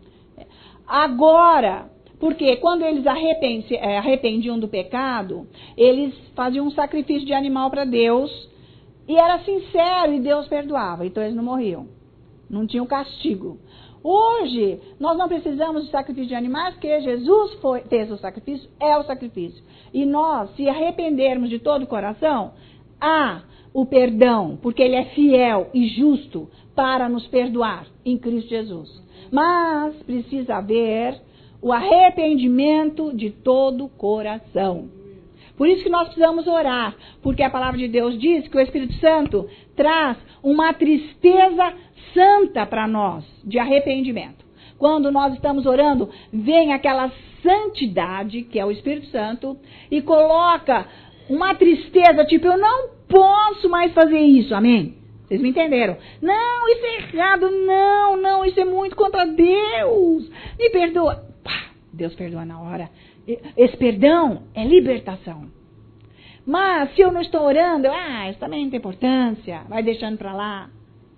Agora, porque quando eles arrependiam do pecado, eles faziam um sacrifício de animal para Deus, e era sincero, e Deus perdoava, então eles não morriam. Não tinham castigo. Hoje, nós não precisamos de sacrifício de animais, porque Jesus fez o sacrifício, é o sacrifício. E nós, se arrependermos de todo o coração, há o perdão, porque Ele é fiel e justo para nos perdoar em Cristo Jesus. Mas precisa haver o arrependimento de todo o coração. Por isso que nós precisamos orar, porque a palavra de Deus diz que o Espírito Santo traz uma tristeza santa para nós, de arrependimento. Quando nós estamos orando, vem aquela santidade, que é o Espírito Santo, e coloca uma tristeza, tipo, eu não posso mais fazer isso, amém? Vocês me entenderam? Não, isso é errado, não, isso é muito contra Deus. Me perdoa. Pá, Deus perdoa na hora. Esse perdão é libertação. Mas se eu não estou orando, isso também não tem importância, vai deixando para lá.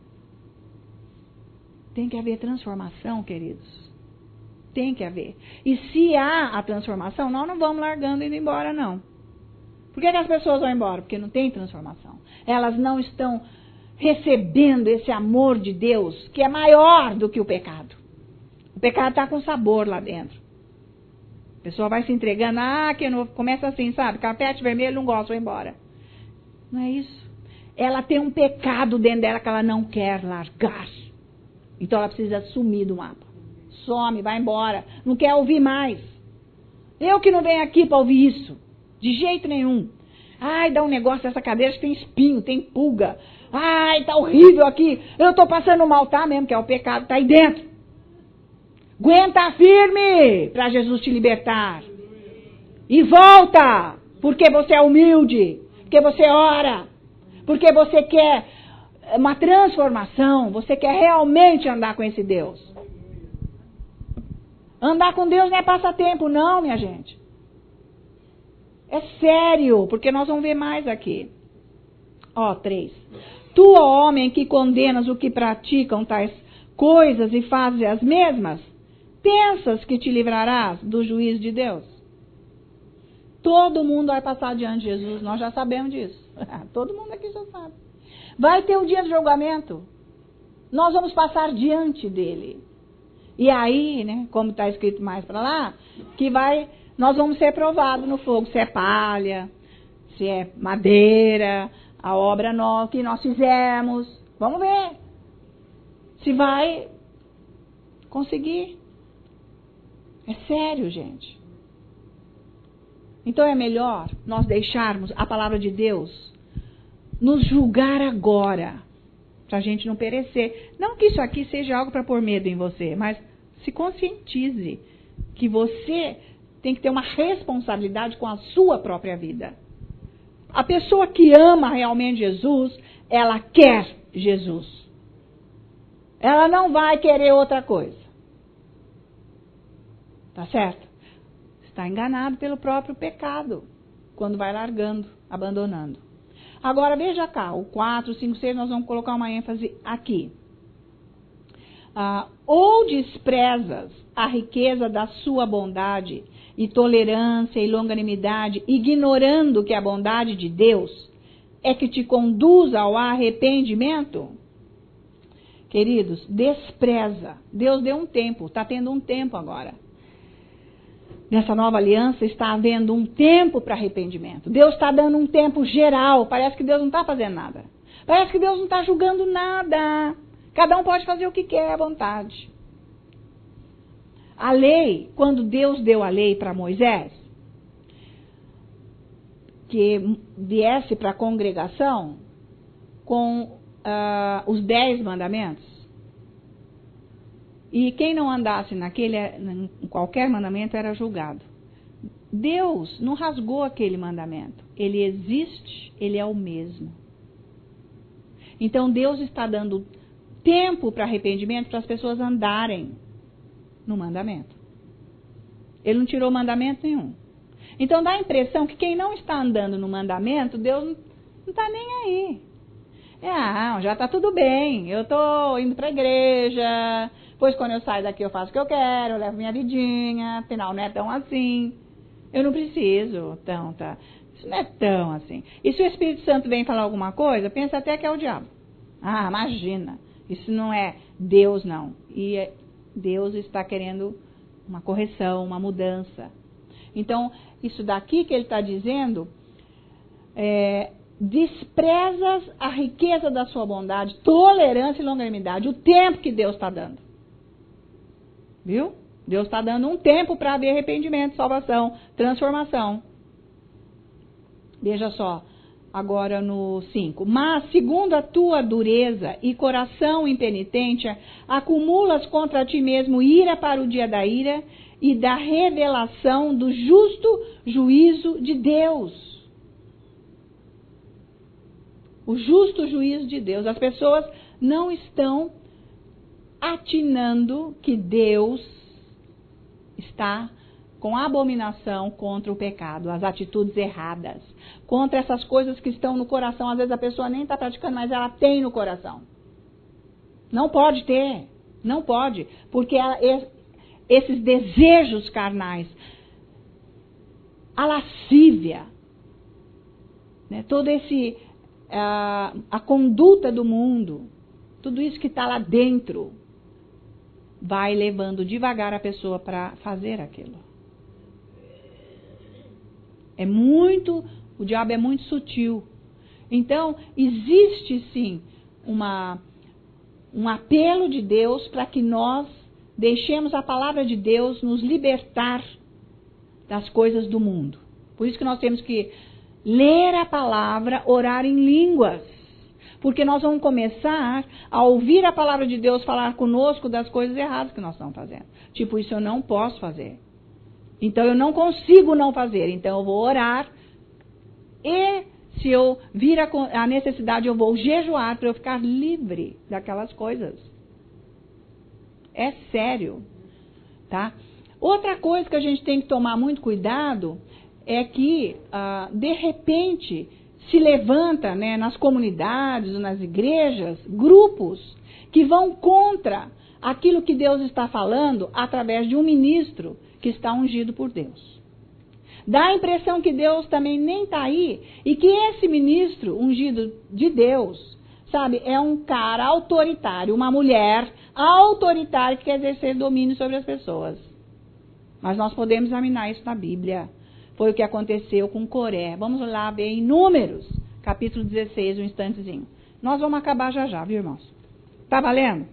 Tem que haver transformação, queridos. Tem que haver. E se há a transformação, nós não vamos largando e indo embora, não. Por que as pessoas vão embora? Porque não tem transformação. Elas não estão recebendo esse amor de Deus, que é maior do que o pecado. O pecado está com sabor lá dentro. A pessoa vai se entregando, que não começa assim, sabe? Carpete vermelho, não gosta, vou embora. Não é isso. Ela tem um pecado dentro dela que ela não quer largar. Então ela precisa sumir do mapa. Some, vai embora. Não quer ouvir mais. Eu que não venho aqui para ouvir isso. De jeito nenhum. Dá um negócio dessa cadeira que tem espinho, tem pulga. Tá horrível aqui. Eu estou passando mal, tá mesmo, que é o pecado, tá aí dentro. Aguenta firme para Jesus te libertar. E volta, porque você é humilde, porque você ora, porque você quer uma transformação, você quer realmente andar com esse Deus. Andar com Deus não é passatempo, não, minha gente. É sério, porque nós vamos ver mais aqui. 3. Tu, ó homem, que condenas o que praticam tais coisas e fazes as mesmas, pensas que te livrarás do juízo de Deus? Todo mundo vai passar diante de Jesus, nós já sabemos disso. Todo mundo aqui já sabe. Vai ter o dia do julgamento. Nós vamos passar diante dele. E aí, né, como está escrito mais para lá, nós vamos ser provados no fogo, se é palha, se é madeira, a obra que nós fizemos. Vamos ver se vai conseguir. É sério, gente. Então é melhor nós deixarmos a palavra de Deus nos julgar agora, para a gente não perecer. Não que isso aqui seja algo para pôr medo em você, mas se conscientize que você tem que ter uma responsabilidade com a sua própria vida. A pessoa que ama realmente Jesus, ela quer Jesus. Ela não vai querer outra coisa. Tá certo? Está enganado pelo próprio pecado, quando vai largando, abandonando. Agora veja cá, o 4, 5, 6, nós vamos colocar uma ênfase aqui. Ou desprezas a riqueza da sua bondade e tolerância e longanimidade, ignorando que a bondade de Deus é que te conduz ao arrependimento? Queridos, despreza. Deus deu um tempo, está tendo um tempo agora. Nessa nova aliança está havendo um tempo para arrependimento. Deus está dando um tempo geral. Parece que Deus não está fazendo nada. Parece que Deus não está julgando nada. Cada um pode fazer o que quer à vontade. A lei, quando Deus deu a lei para Moisés, que viesse para a congregação com os 10 mandamentos, e quem não andasse em qualquer mandamento era julgado. Deus não rasgou aquele mandamento. Ele existe, ele é o mesmo. Então Deus está dando tempo para arrependimento para as pessoas andarem no mandamento. Ele não tirou mandamento nenhum. Então dá a impressão que quem não está andando no mandamento, Deus não está nem aí. Já está tudo bem, eu estou indo para a igreja, pois quando eu saio daqui eu faço o que eu quero, eu levo minha vidinha, afinal não é tão assim. Eu não preciso, isso não é tão assim. E se o Espírito Santo vem falar alguma coisa, pensa até que é o diabo. Imagina, isso não é Deus não. E Deus está querendo uma correção, uma mudança. Então, isso daqui que ele está dizendo, desprezas a riqueza da sua bondade, tolerância e longanimidade, o tempo que Deus está dando. Viu? Deus está dando um tempo para haver arrependimento, salvação, transformação. Veja só, agora no 5. Mas, segundo a tua dureza e coração impenitente, acumulas contra ti mesmo ira para o dia da ira e da revelação do justo juízo de Deus. O justo juízo de Deus. As pessoas não estão atinando que Deus está com abominação contra o pecado, as atitudes erradas, contra essas coisas que estão no coração. Às vezes a pessoa nem está praticando, mas ela tem no coração. Não pode ter, não pode, porque esses desejos carnais, a lascívia, né, a conduta do mundo, tudo isso que está lá dentro, vai levando devagar a pessoa para fazer aquilo. O diabo é muito sutil. Então, existe sim um apelo de Deus para que nós deixemos a palavra de Deus nos libertar das coisas do mundo. Por isso que nós temos que ler a palavra, orar em línguas. Porque nós vamos começar a ouvir a palavra de Deus falar conosco das coisas erradas que nós estamos fazendo. Tipo, isso eu não posso fazer. Então eu não consigo não fazer. Então eu vou orar e se eu vir a necessidade eu vou jejuar para eu ficar livre daquelas coisas. É sério, tá? Outra coisa que a gente tem que tomar muito cuidado é que, de repente, se levanta, né, nas comunidades, nas igrejas, grupos que vão contra aquilo que Deus está falando através de um ministro que está ungido por Deus. Dá a impressão que Deus também nem está aí e que esse ministro ungido de Deus, sabe, é um cara autoritário, uma mulher autoritária que quer exercer domínio sobre as pessoas. Mas nós podemos examinar isso na Bíblia. Foi o que aconteceu com Coré. Vamos lá ver em Números, capítulo 16, um instantezinho. Nós vamos acabar já já, viu, irmãos? Tá valendo?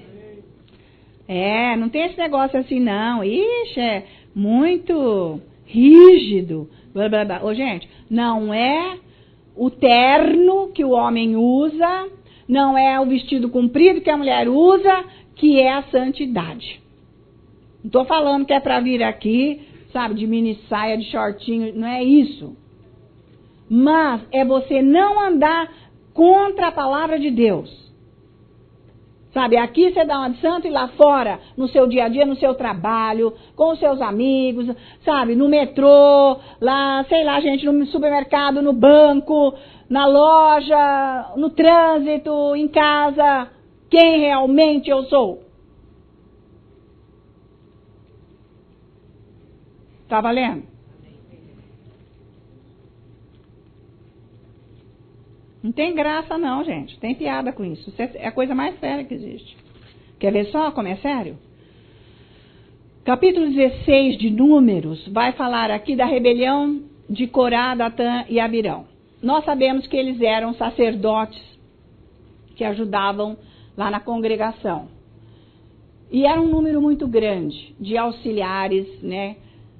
Não tem esse negócio assim, não. Ixi, é muito rígido. Blá, blá, blá. Ô, gente, não é o terno que o homem usa, não é o vestido comprido que a mulher usa, que é a santidade. Não estou falando que é para vir aqui, sabe, de mini saia, de shortinho, não é isso. Mas é você não andar contra a palavra de Deus. Sabe, aqui você dá uma de santo e lá fora, no seu dia a dia, no seu trabalho, com os seus amigos, sabe, no metrô, lá, sei lá, gente, no supermercado, no banco, na loja, no trânsito, em casa, quem realmente eu sou. Tá valendo? Não tem graça não, gente. Tem piada com isso. Isso é a coisa mais séria que existe. Quer ver só como é sério? Capítulo 16 de Números vai falar aqui da rebelião de Corá, Datã e Abirão. Nós sabemos que eles eram sacerdotes que ajudavam lá na congregação. E era um número muito grande de auxiliares, né?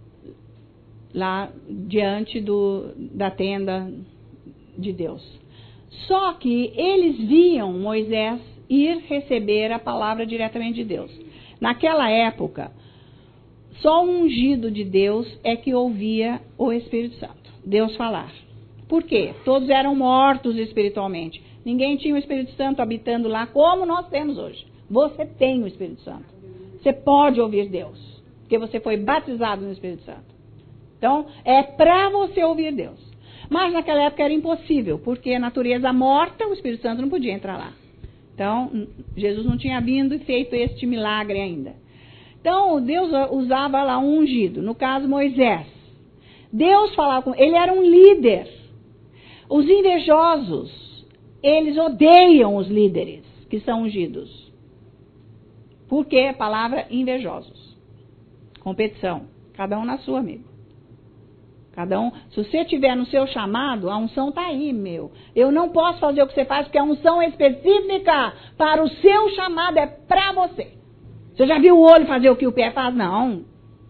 Lá diante da tenda de Deus. Só que eles viam Moisés ir receber a palavra diretamente de Deus. Naquela época, só o ungido de Deus é que ouvia o Espírito Santo, Deus falar. Por quê? Todos eram mortos espiritualmente. Ninguém tinha o Espírito Santo habitando lá como nós temos hoje. Você tem o Espírito Santo. Você pode ouvir Deus, porque você foi batizado no Espírito Santo. Então, é para você ouvir Deus. Mas naquela época era impossível, porque a natureza morta, o Espírito Santo não podia entrar lá. Então, Jesus não tinha vindo e feito este milagre ainda. Então, Deus usava lá um ungido, no caso Moisés. Deus falava com ele, ele era um líder. Os invejosos, eles odeiam os líderes que são ungidos. Por quê? A palavra invejosos. Competição. Cada um na sua, amigo. Cada um, se você tiver no seu chamado, a unção está aí, meu. Eu não posso fazer o que você faz, porque a unção é específica para o seu chamado, é para você. Você já viu o olho fazer o que o pé faz? Não.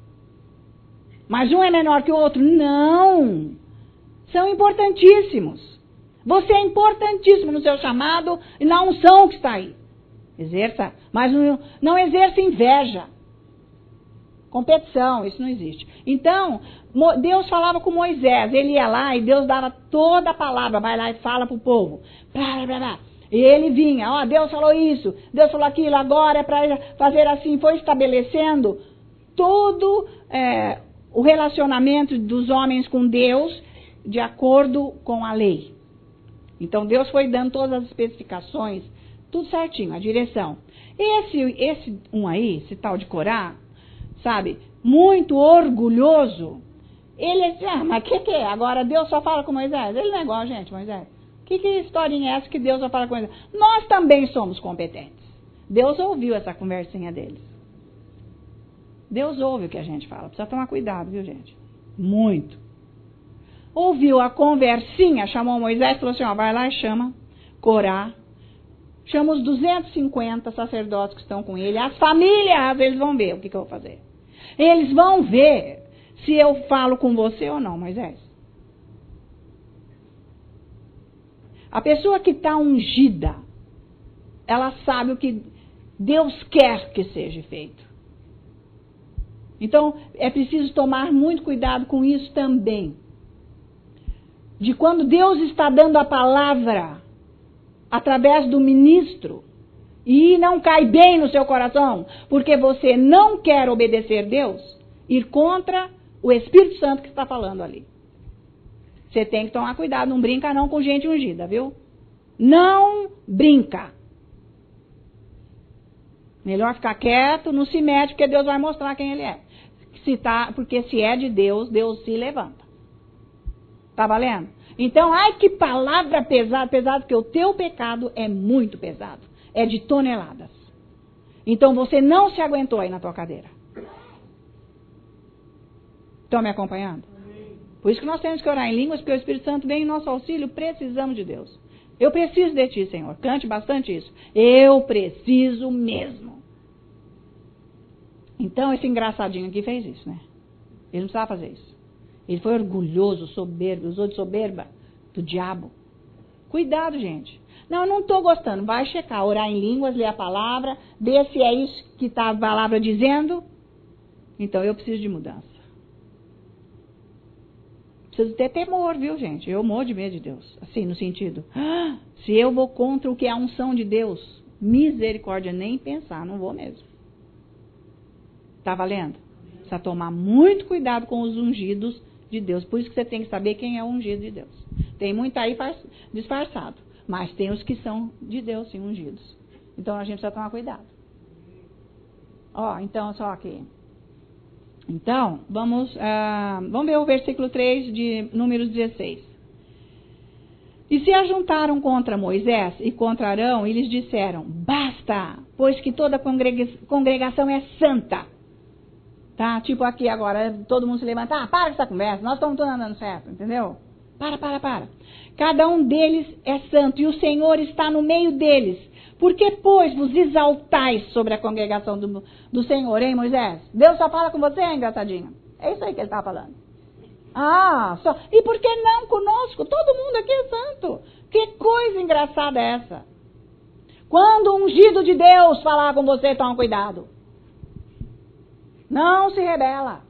Mas um é menor que o outro? Não. São importantíssimos. Você é importantíssimo no seu chamado e na unção que está aí. Exerça, mas não exerça inveja. Competição, isso não existe. Então, Deus falava com Moisés, ele ia lá e Deus dava toda a palavra, vai lá e fala para o povo. Blá, blá, blá. E ele vinha, ó, Deus falou isso, Deus falou aquilo, agora é para fazer assim. Foi estabelecendo todo o relacionamento dos homens com Deus de acordo com a lei. Então, Deus foi dando todas as especificações, tudo certinho, a direção. Esse esse tal de Corá, sabe, muito orgulhoso, ele disse, mas o que é? Agora Deus só fala com Moisés? Ele não é igual a gente, Moisés. Que historinha é essa que Deus só fala com Moisés? Nós também somos competentes. Deus ouviu essa conversinha deles. Deus ouve o que a gente fala. Precisa tomar cuidado, viu, gente? Muito. Ouviu a conversinha, chamou Moisés e falou assim, ó, vai lá e chama Corá. Chama os 250 sacerdotes que estão com ele. As famílias, eles vão ver o que eu vou fazer. Eles vão ver se eu falo com você ou não, Moisés. A pessoa que está ungida, ela sabe o que Deus quer que seja feito. Então, é preciso tomar muito cuidado com isso também. De quando Deus está dando a palavra através do ministro e não cai bem no seu coração, porque você não quer obedecer Deus, ir contra o Espírito Santo que está falando ali. Você tem que tomar cuidado, não brinca não com gente ungida, viu? Não brinca. Melhor ficar quieto, não se mete, porque Deus vai mostrar quem ele é. Porque se é de Deus, Deus se levanta. Tá valendo? Então, ai que palavra pesada, pesado, porque o teu pecado é muito pesado. É de toneladas. Então, você não se aguentou aí na tua cadeira. Estão me acompanhando? Por isso que nós temos que orar em línguas, porque o Espírito Santo vem em nosso auxílio, precisamos de Deus. Eu preciso de ti, Senhor. Cante bastante isso. Eu preciso mesmo. Então, esse engraçadinho aqui fez isso, né? Ele não precisava fazer isso. Ele foi orgulhoso, soberbo, usou de soberba do diabo. Cuidado, gente. Não, eu não estou gostando. Vai checar, orar em línguas, ler a palavra, ver se é isso que está a palavra dizendo. Então, eu preciso de mudança. Preciso ter temor, viu, gente? Eu morro de medo de Deus. Assim, no sentido, se eu vou contra o que é a unção de Deus, misericórdia, nem pensar, não vou mesmo. Tá valendo? Precisa tomar muito cuidado com os ungidos de Deus. Por isso que você tem que saber quem é o ungido de Deus. Tem muito aí disfarçado, mas tem os que são de Deus, sim, ungidos. Então, a gente precisa tomar cuidado. Ó, então, só aqui. Então, vamos ver o versículo 3 de Números 16. E se ajuntaram contra Moisés e contra Arão, e lhes disseram, basta, pois que toda congregação é santa. Tá? Tipo aqui agora, todo mundo se levanta, para com essa conversa, nós estamos todos andando certo, entendeu? Para. Cada um deles é santo, e o Senhor está no meio deles. Por que, pois, vos exaltais sobre a congregação do Senhor, hein, Moisés? Deus só fala com você, engraçadinho? É isso aí que ele está falando. E por que não conosco? Todo mundo aqui é santo. Que coisa engraçada é essa? Quando o ungido de Deus falar com você, toma cuidado. Não se rebela.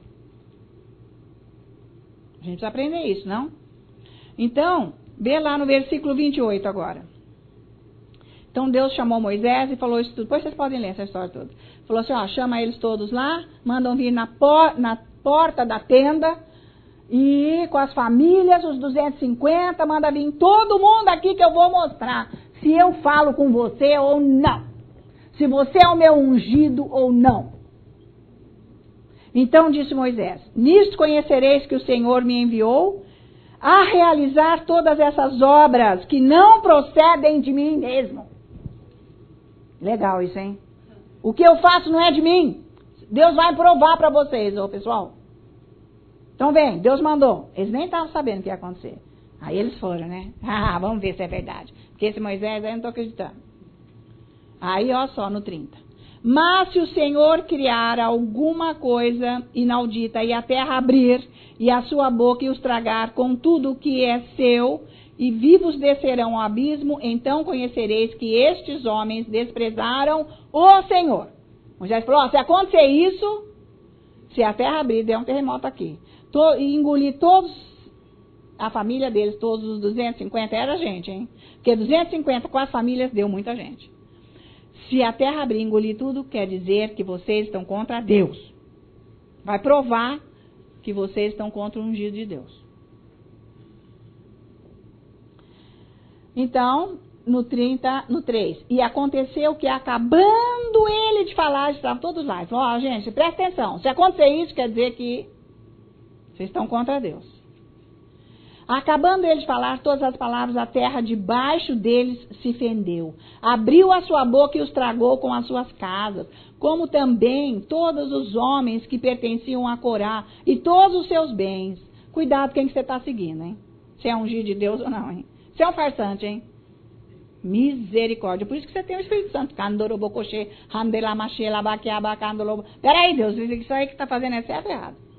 A gente precisa aprender isso, não? Então, vê lá no versículo 28 agora. Então Deus chamou Moisés e falou isso tudo. Depois vocês podem ler essa história toda. Falou assim, chama eles todos lá, mandam vir na porta da tenda e com as famílias, os 250, manda vir todo mundo aqui que eu vou mostrar se eu falo com você ou não. Se você é o meu ungido ou não. Então disse Moisés, nisto conhecereis que o Senhor me enviou a realizar todas essas obras que não procedem de mim mesmo. Legal isso, hein? O que eu faço não é de mim. Deus vai provar para vocês, pessoal. Então vem, Deus mandou. Eles nem estavam sabendo o que ia acontecer. Aí eles foram, né? Vamos ver se é verdade. Porque esse Moisés aí eu não estou acreditando. Aí, só no 30. Mas se o Senhor criar alguma coisa inaudita e a terra abrir e a sua boca e os tragar com tudo o que é seu e vivos descerão ao abismo, então conhecereis que estes homens desprezaram o Senhor. Moisés falou, se acontecer isso, se a terra abrir, der um terremoto aqui, e engolir todos, a família deles, todos os 250, era gente, hein? Porque 250 com as famílias deu muita gente. Se a terra abrir e engolir tudo, quer dizer que vocês estão contra Deus. Vai provar que vocês estão contra o ungido de Deus. Então, no 3. E aconteceu que acabando ele de falar, estavam todos lá. Ele falou, gente, presta atenção. Se acontecer isso, quer dizer que vocês estão contra Deus. Acabando ele de falar todas as palavras, a terra debaixo deles se fendeu. Abriu a sua boca e os tragou com as suas casas, como também todos os homens que pertenciam a Corá e todos os seus bens. Cuidado quem que você está seguindo, hein? Se é ungido de Deus ou não, hein? Você é um farsante, hein? Misericórdia. Por isso que você tem o Espírito Santo. Peraí, Deus, isso aí que está fazendo é certo ou errado?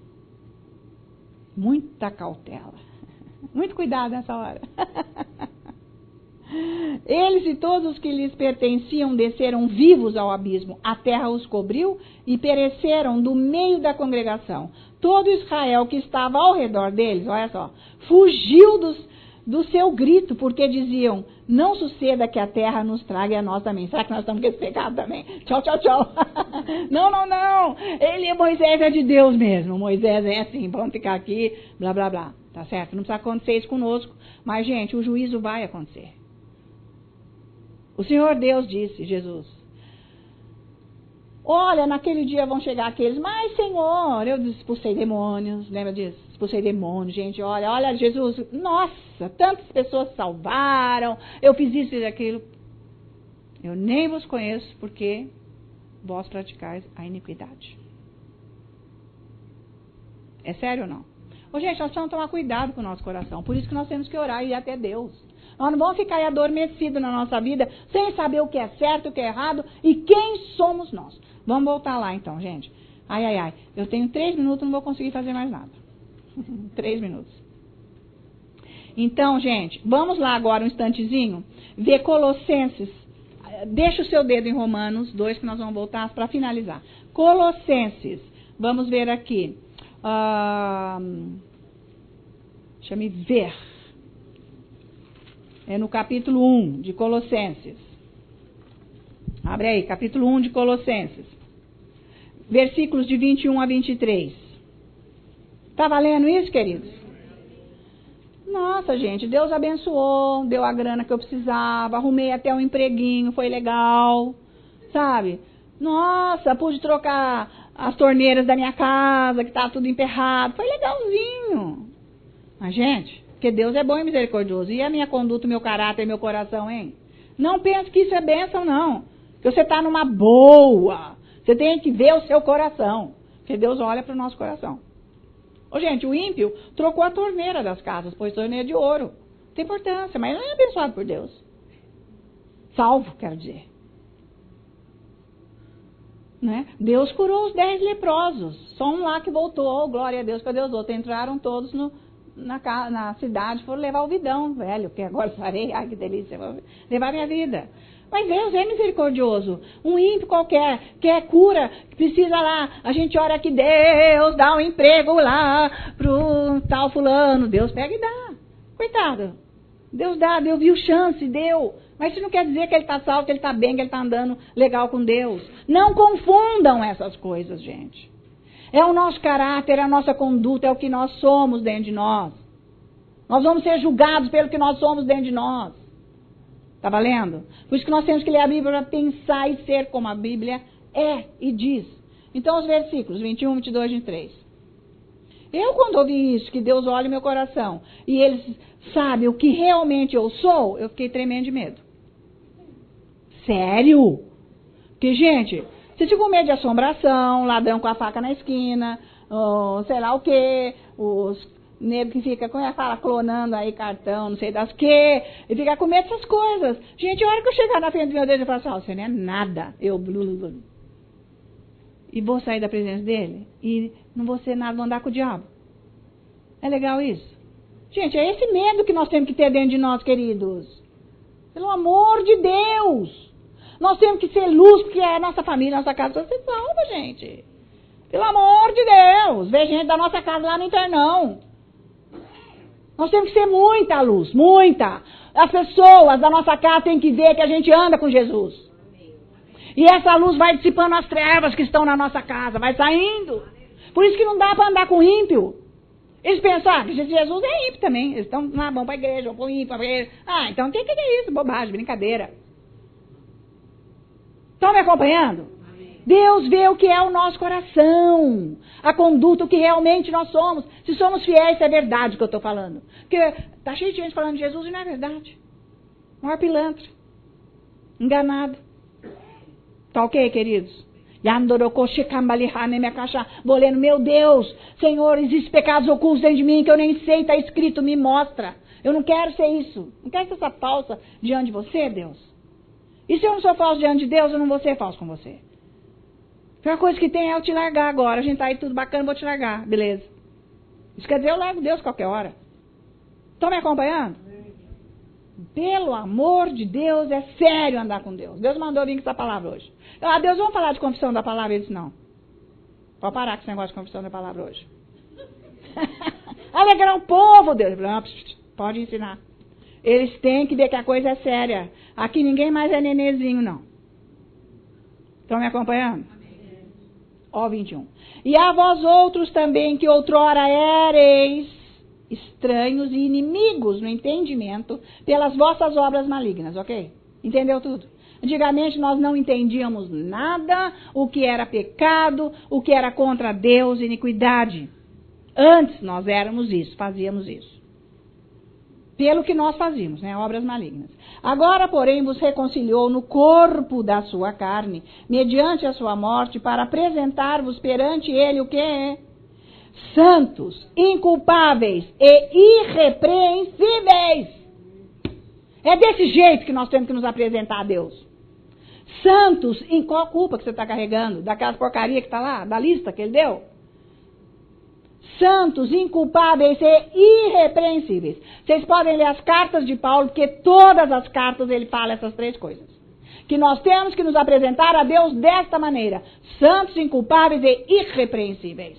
Muita cautela. Muito cuidado nessa hora. Eles e todos os que lhes pertenciam desceram vivos ao abismo. A terra os cobriu e pereceram do meio da congregação. Todo Israel que estava ao redor deles, olha só, fugiu do seu grito, porque diziam, não suceda que a terra nos traga a nós também. Será que nós estamos com esse pecado também? Tchau, tchau, tchau. Não. Moisés é de Deus mesmo. Moisés é assim, vamos ficar aqui, blá, blá, blá. Tá certo? Não precisa acontecer isso conosco. Mas, gente, o juízo vai acontecer. O Senhor Deus disse, Jesus, olha, naquele dia vão chegar aqueles, mas Senhor, eu expulsei demônios, lembra disso? Expulsei demônios, gente, olha, Jesus, nossa, tantas pessoas salvaram, eu fiz isso e aquilo. Eu nem vos conheço porque vós praticais a iniquidade. É sério ou não? Ô, gente, nós precisamos tomar cuidado com o nosso coração, por isso que nós temos que orar e ir até Deus. Nós não vamos ficar aí adormecidos na nossa vida, sem saber o que é certo, o que é errado e quem somos nós. Vamos voltar lá então, gente. Ai. Eu tenho 3 minutos, não vou conseguir fazer mais nada. 3 minutos. Então, gente, vamos lá agora um instantezinho. Ver Colossenses. Deixa o seu dedo em Romanos 2, que nós vamos voltar para finalizar. Colossenses. Vamos ver aqui. Deixa me ver. É no capítulo 1 de Colossenses. Abre aí, capítulo 1 de Colossenses. Versículos de 21 a 23. Tá valendo isso, queridos? Nossa, gente, Deus abençoou, deu a grana que eu precisava, arrumei até um empreguinho, foi legal, sabe? Nossa, pude trocar as torneiras da minha casa, que tá tudo emperrado, foi legalzinho. Mas, gente, porque Deus é bom e misericordioso. E a minha conduta, meu caráter, meu coração, hein? Não pense que isso é bênção, não. Que você está numa boa. Você tem que ver o seu coração. Porque Deus olha para o nosso coração. Ô, gente, o ímpio trocou a torneira das casas, pôs torneira de ouro. Tem importância, mas não é abençoado por Deus. Salvo, quero dizer. Né? Deus curou os 10 leprosos. Só um lá que voltou. Oh, glória a Deus, cadê os outros? Entraram todos na cidade, foram levar o vidão, velho, que agora farei, ai que delícia, vou levar minha vida. Mas Deus é misericordioso. Um ímpio qualquer, quer cura, precisa lá, a gente ora que Deus dá um emprego lá pro tal fulano, Deus pega e dá. Coitado, Deus dá, Deus viu chance, deu. Mas isso não quer dizer que ele está salvo, que ele está bem, que ele está andando legal com Deus. Não confundam essas coisas, gente. É o nosso caráter, é a nossa conduta, é o que nós somos dentro de nós. Nós vamos ser julgados pelo que nós somos dentro de nós. Tá valendo? Por isso que nós temos que ler a Bíblia para pensar e ser como a Bíblia é e diz. Então, os versículos 21, 22, 23. Eu, quando ouvi isso, que Deus olha o meu coração, e Ele sabe o que realmente eu sou, eu fiquei tremendo de medo. Sério? Porque, gente... Vocês ficam com medo de assombração, ladrão com a faca na esquina, sei lá o quê, os negros que ficam, como é que fala, clonando aí cartão, não sei das quê, e ficar com medo dessas coisas. Gente, a hora que eu chegar na frente do meu Deus, eu falo assim, você não é nada, e vou sair da presença dele, e não vou ser nada, vou andar com o diabo. É legal isso? Gente, é esse medo que nós temos que ter dentro de nós, queridos. Pelo amor de Deus! Nós temos que ser luz, porque a nossa família, a nossa casa precisa ser salva, gente. Pelo amor de Deus. Vê gente da nossa casa lá no Internão. Nós temos que ser muita luz, muita. As pessoas da nossa casa têm que ver que a gente anda com Jesus. E essa luz vai dissipando as trevas que estão na nossa casa, vai saindo. Por isso que não dá para andar com ímpio. Eles pensam, que Jesus é ímpio também. Eles estão, vão para a igreja, vão para o ímpio, para a igreja. Então o que é isso? Bobagem, brincadeira. Estão me acompanhando? Amém. Deus vê o que é o nosso coração, a conduta, o que realmente nós somos. Se somos fiéis, se é verdade o que eu estou falando. Porque está cheio de gente falando de Jesus e não é verdade. Maior pilantra. Enganado. Tá ok, queridos? Vou lendo, meu Deus, Senhor, existem pecados ocultos dentro de mim que eu nem sei, está escrito, me mostra. Eu não quero ser isso. Não quero ser essa falsa diante de você, Deus. E se eu não sou falso diante de Deus, eu não vou ser falso com você. A pior coisa que tem é eu te largar agora. A gente tá aí tudo bacana, vou te largar. Beleza. Isso quer dizer, eu largo Deus qualquer hora. Estão me acompanhando? Pelo amor de Deus, é sério andar com Deus. Deus mandou vir com essa palavra hoje. Deus, vamos falar de confissão da palavra? Ele disse, não. Pode parar com esse negócio de confissão da palavra hoje. Alegrar o povo, Deus. Não, pode ensinar. Eles têm que ver que a coisa é séria. Aqui ninguém mais é nenezinho, não. Estão me acompanhando? Ó 21. E a vós outros também, que outrora éreis estranhos e inimigos no entendimento pelas vossas obras malignas, ok? Entendeu tudo? Antigamente nós não entendíamos nada, o que era pecado, o que era contra Deus, iniquidade. Antes nós éramos isso, fazíamos isso. Pelo que nós fazíamos, né? Obras malignas. Agora, porém, vos reconciliou no corpo da sua carne, mediante a sua morte, para apresentar-vos perante ele o quê? Santos, inculpáveis e irrepreensíveis. É desse jeito que nós temos que nos apresentar a Deus. Santos, em qual culpa que você está carregando? Daquelas porcaria que está lá, da lista que ele deu? Santos, inculpáveis e irrepreensíveis. Vocês podem ler as cartas de Paulo, porque todas as cartas ele fala essas três coisas. Que nós temos que nos apresentar a Deus desta maneira. Santos, inculpáveis e irrepreensíveis.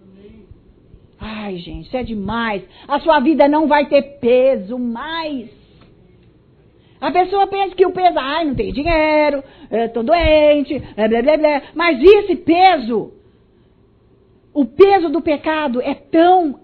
Ai, gente, isso é demais. A sua vida não vai ter peso mais. A pessoa pensa que o peso, ai, não tenho dinheiro, estou doente, blá, blá, blá. Mas esse peso, o peso do pecado é tão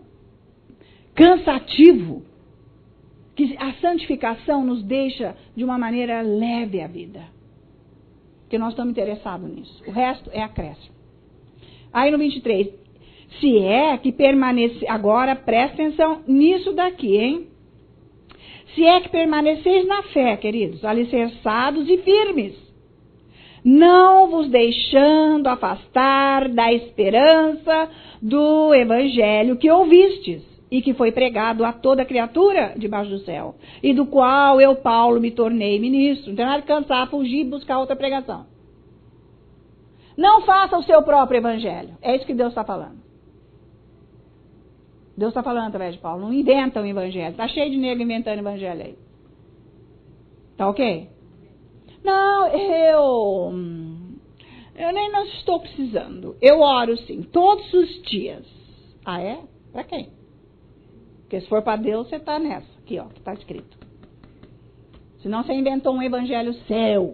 cansativo que a santificação nos deixa de uma maneira leve a vida. Porque nós estamos interessados nisso. O resto é acréscimo. Aí no 23, se é que permanece, agora presta atenção nisso daqui, hein? Se é que permaneceis na fé, queridos, alicerçados e firmes, não vos deixando afastar da esperança do evangelho que ouvistes e que foi pregado a toda criatura debaixo do céu, e do qual eu, Paulo, me tornei ministro. Não tem nada de cansar, fugir e buscar outra pregação. Não faça o seu próprio evangelho. É isso que Deus está falando. Deus está falando através de Paulo. Não inventa um evangelho. Está cheio de negro inventando evangelho aí. Tá ok? Não, eu nem não estou precisando. Eu oro sim, todos os dias. Ah, é? Para quem? Porque se for para Deus, você está nessa. Aqui, ó, que está escrito. Senão você inventou um evangelho seu.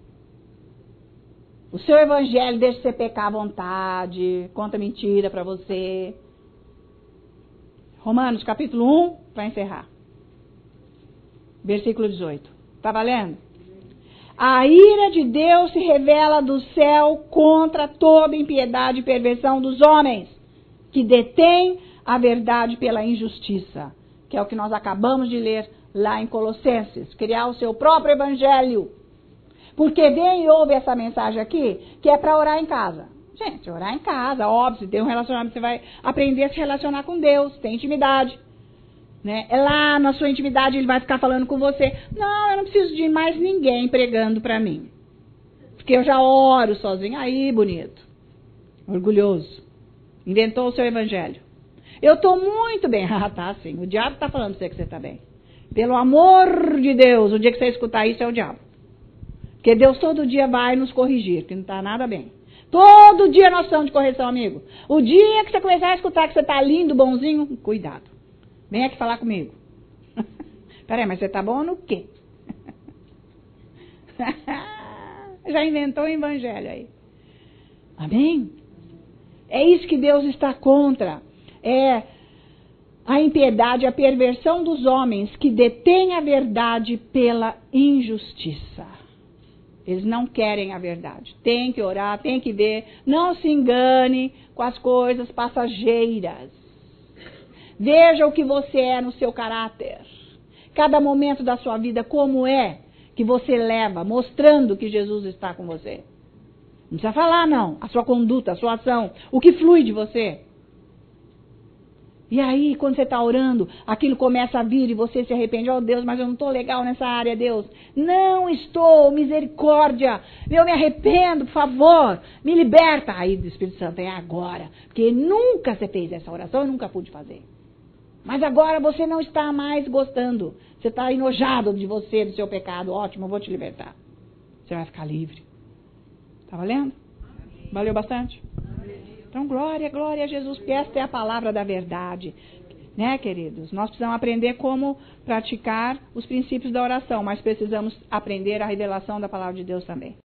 O seu evangelho deixa você pecar à vontade, conta mentira para você. Romanos, capítulo 1, para encerrar. Versículo 18. Está valendo? A ira de Deus se revela do céu contra toda impiedade e perversão dos homens, que detêm a verdade pela injustiça, que é o que nós acabamos de ler lá em Colossenses, criar o seu próprio evangelho. Porque vem e ouve essa mensagem aqui, que é para orar em casa. Gente, orar em casa, óbvio, se tem um relacionamento, você vai aprender a se relacionar com Deus, tem intimidade. Né? É lá na sua intimidade, ele vai ficar falando com você. Não, eu não preciso de mais ninguém pregando para mim. Porque eu já oro sozinho. Aí, bonito. Orgulhoso. Inventou o seu evangelho. Eu estou muito bem. Ah, tá sim. O diabo está falando para você que você está bem. Pelo amor de Deus, o dia que você escutar isso é o diabo. Porque Deus todo dia vai nos corrigir, que não está nada bem. Todo dia nós estamos de correção, amigo. O dia que você começar a escutar que você está lindo, bonzinho, cuidado. Vem aqui falar comigo. Peraí, mas você está bom no quê? Já inventou o evangelho aí. Amém? É isso que Deus está contra. É a impiedade, a perversão dos homens que detêm a verdade pela injustiça. Eles não querem a verdade. Tem que orar, tem que ver. Não se engane com as coisas passageiras. Veja o que você é no seu caráter. Cada momento da sua vida, como é que você leva, mostrando que Jesus está com você. Não precisa falar, não. A sua conduta, a sua ação, o que flui de você. E aí, quando você está orando, aquilo começa a vir e você se arrepende. Oh, Deus, mas eu não estou legal nessa área, Deus. Não estou, misericórdia. Eu me arrependo, por favor. Me liberta. Aí, do Espírito Santo, é agora. Porque nunca você fez essa oração, eu nunca pude fazer. Mas agora você não está mais gostando. Você está enojado de você, do seu pecado. Ótimo, eu vou te libertar. Você vai ficar livre. Está valendo? Valeu bastante? Então, glória, glória a Jesus, porque esta é a palavra da verdade. Né, queridos? Nós precisamos aprender como praticar os princípios da oração, mas precisamos aprender a revelação da palavra de Deus também.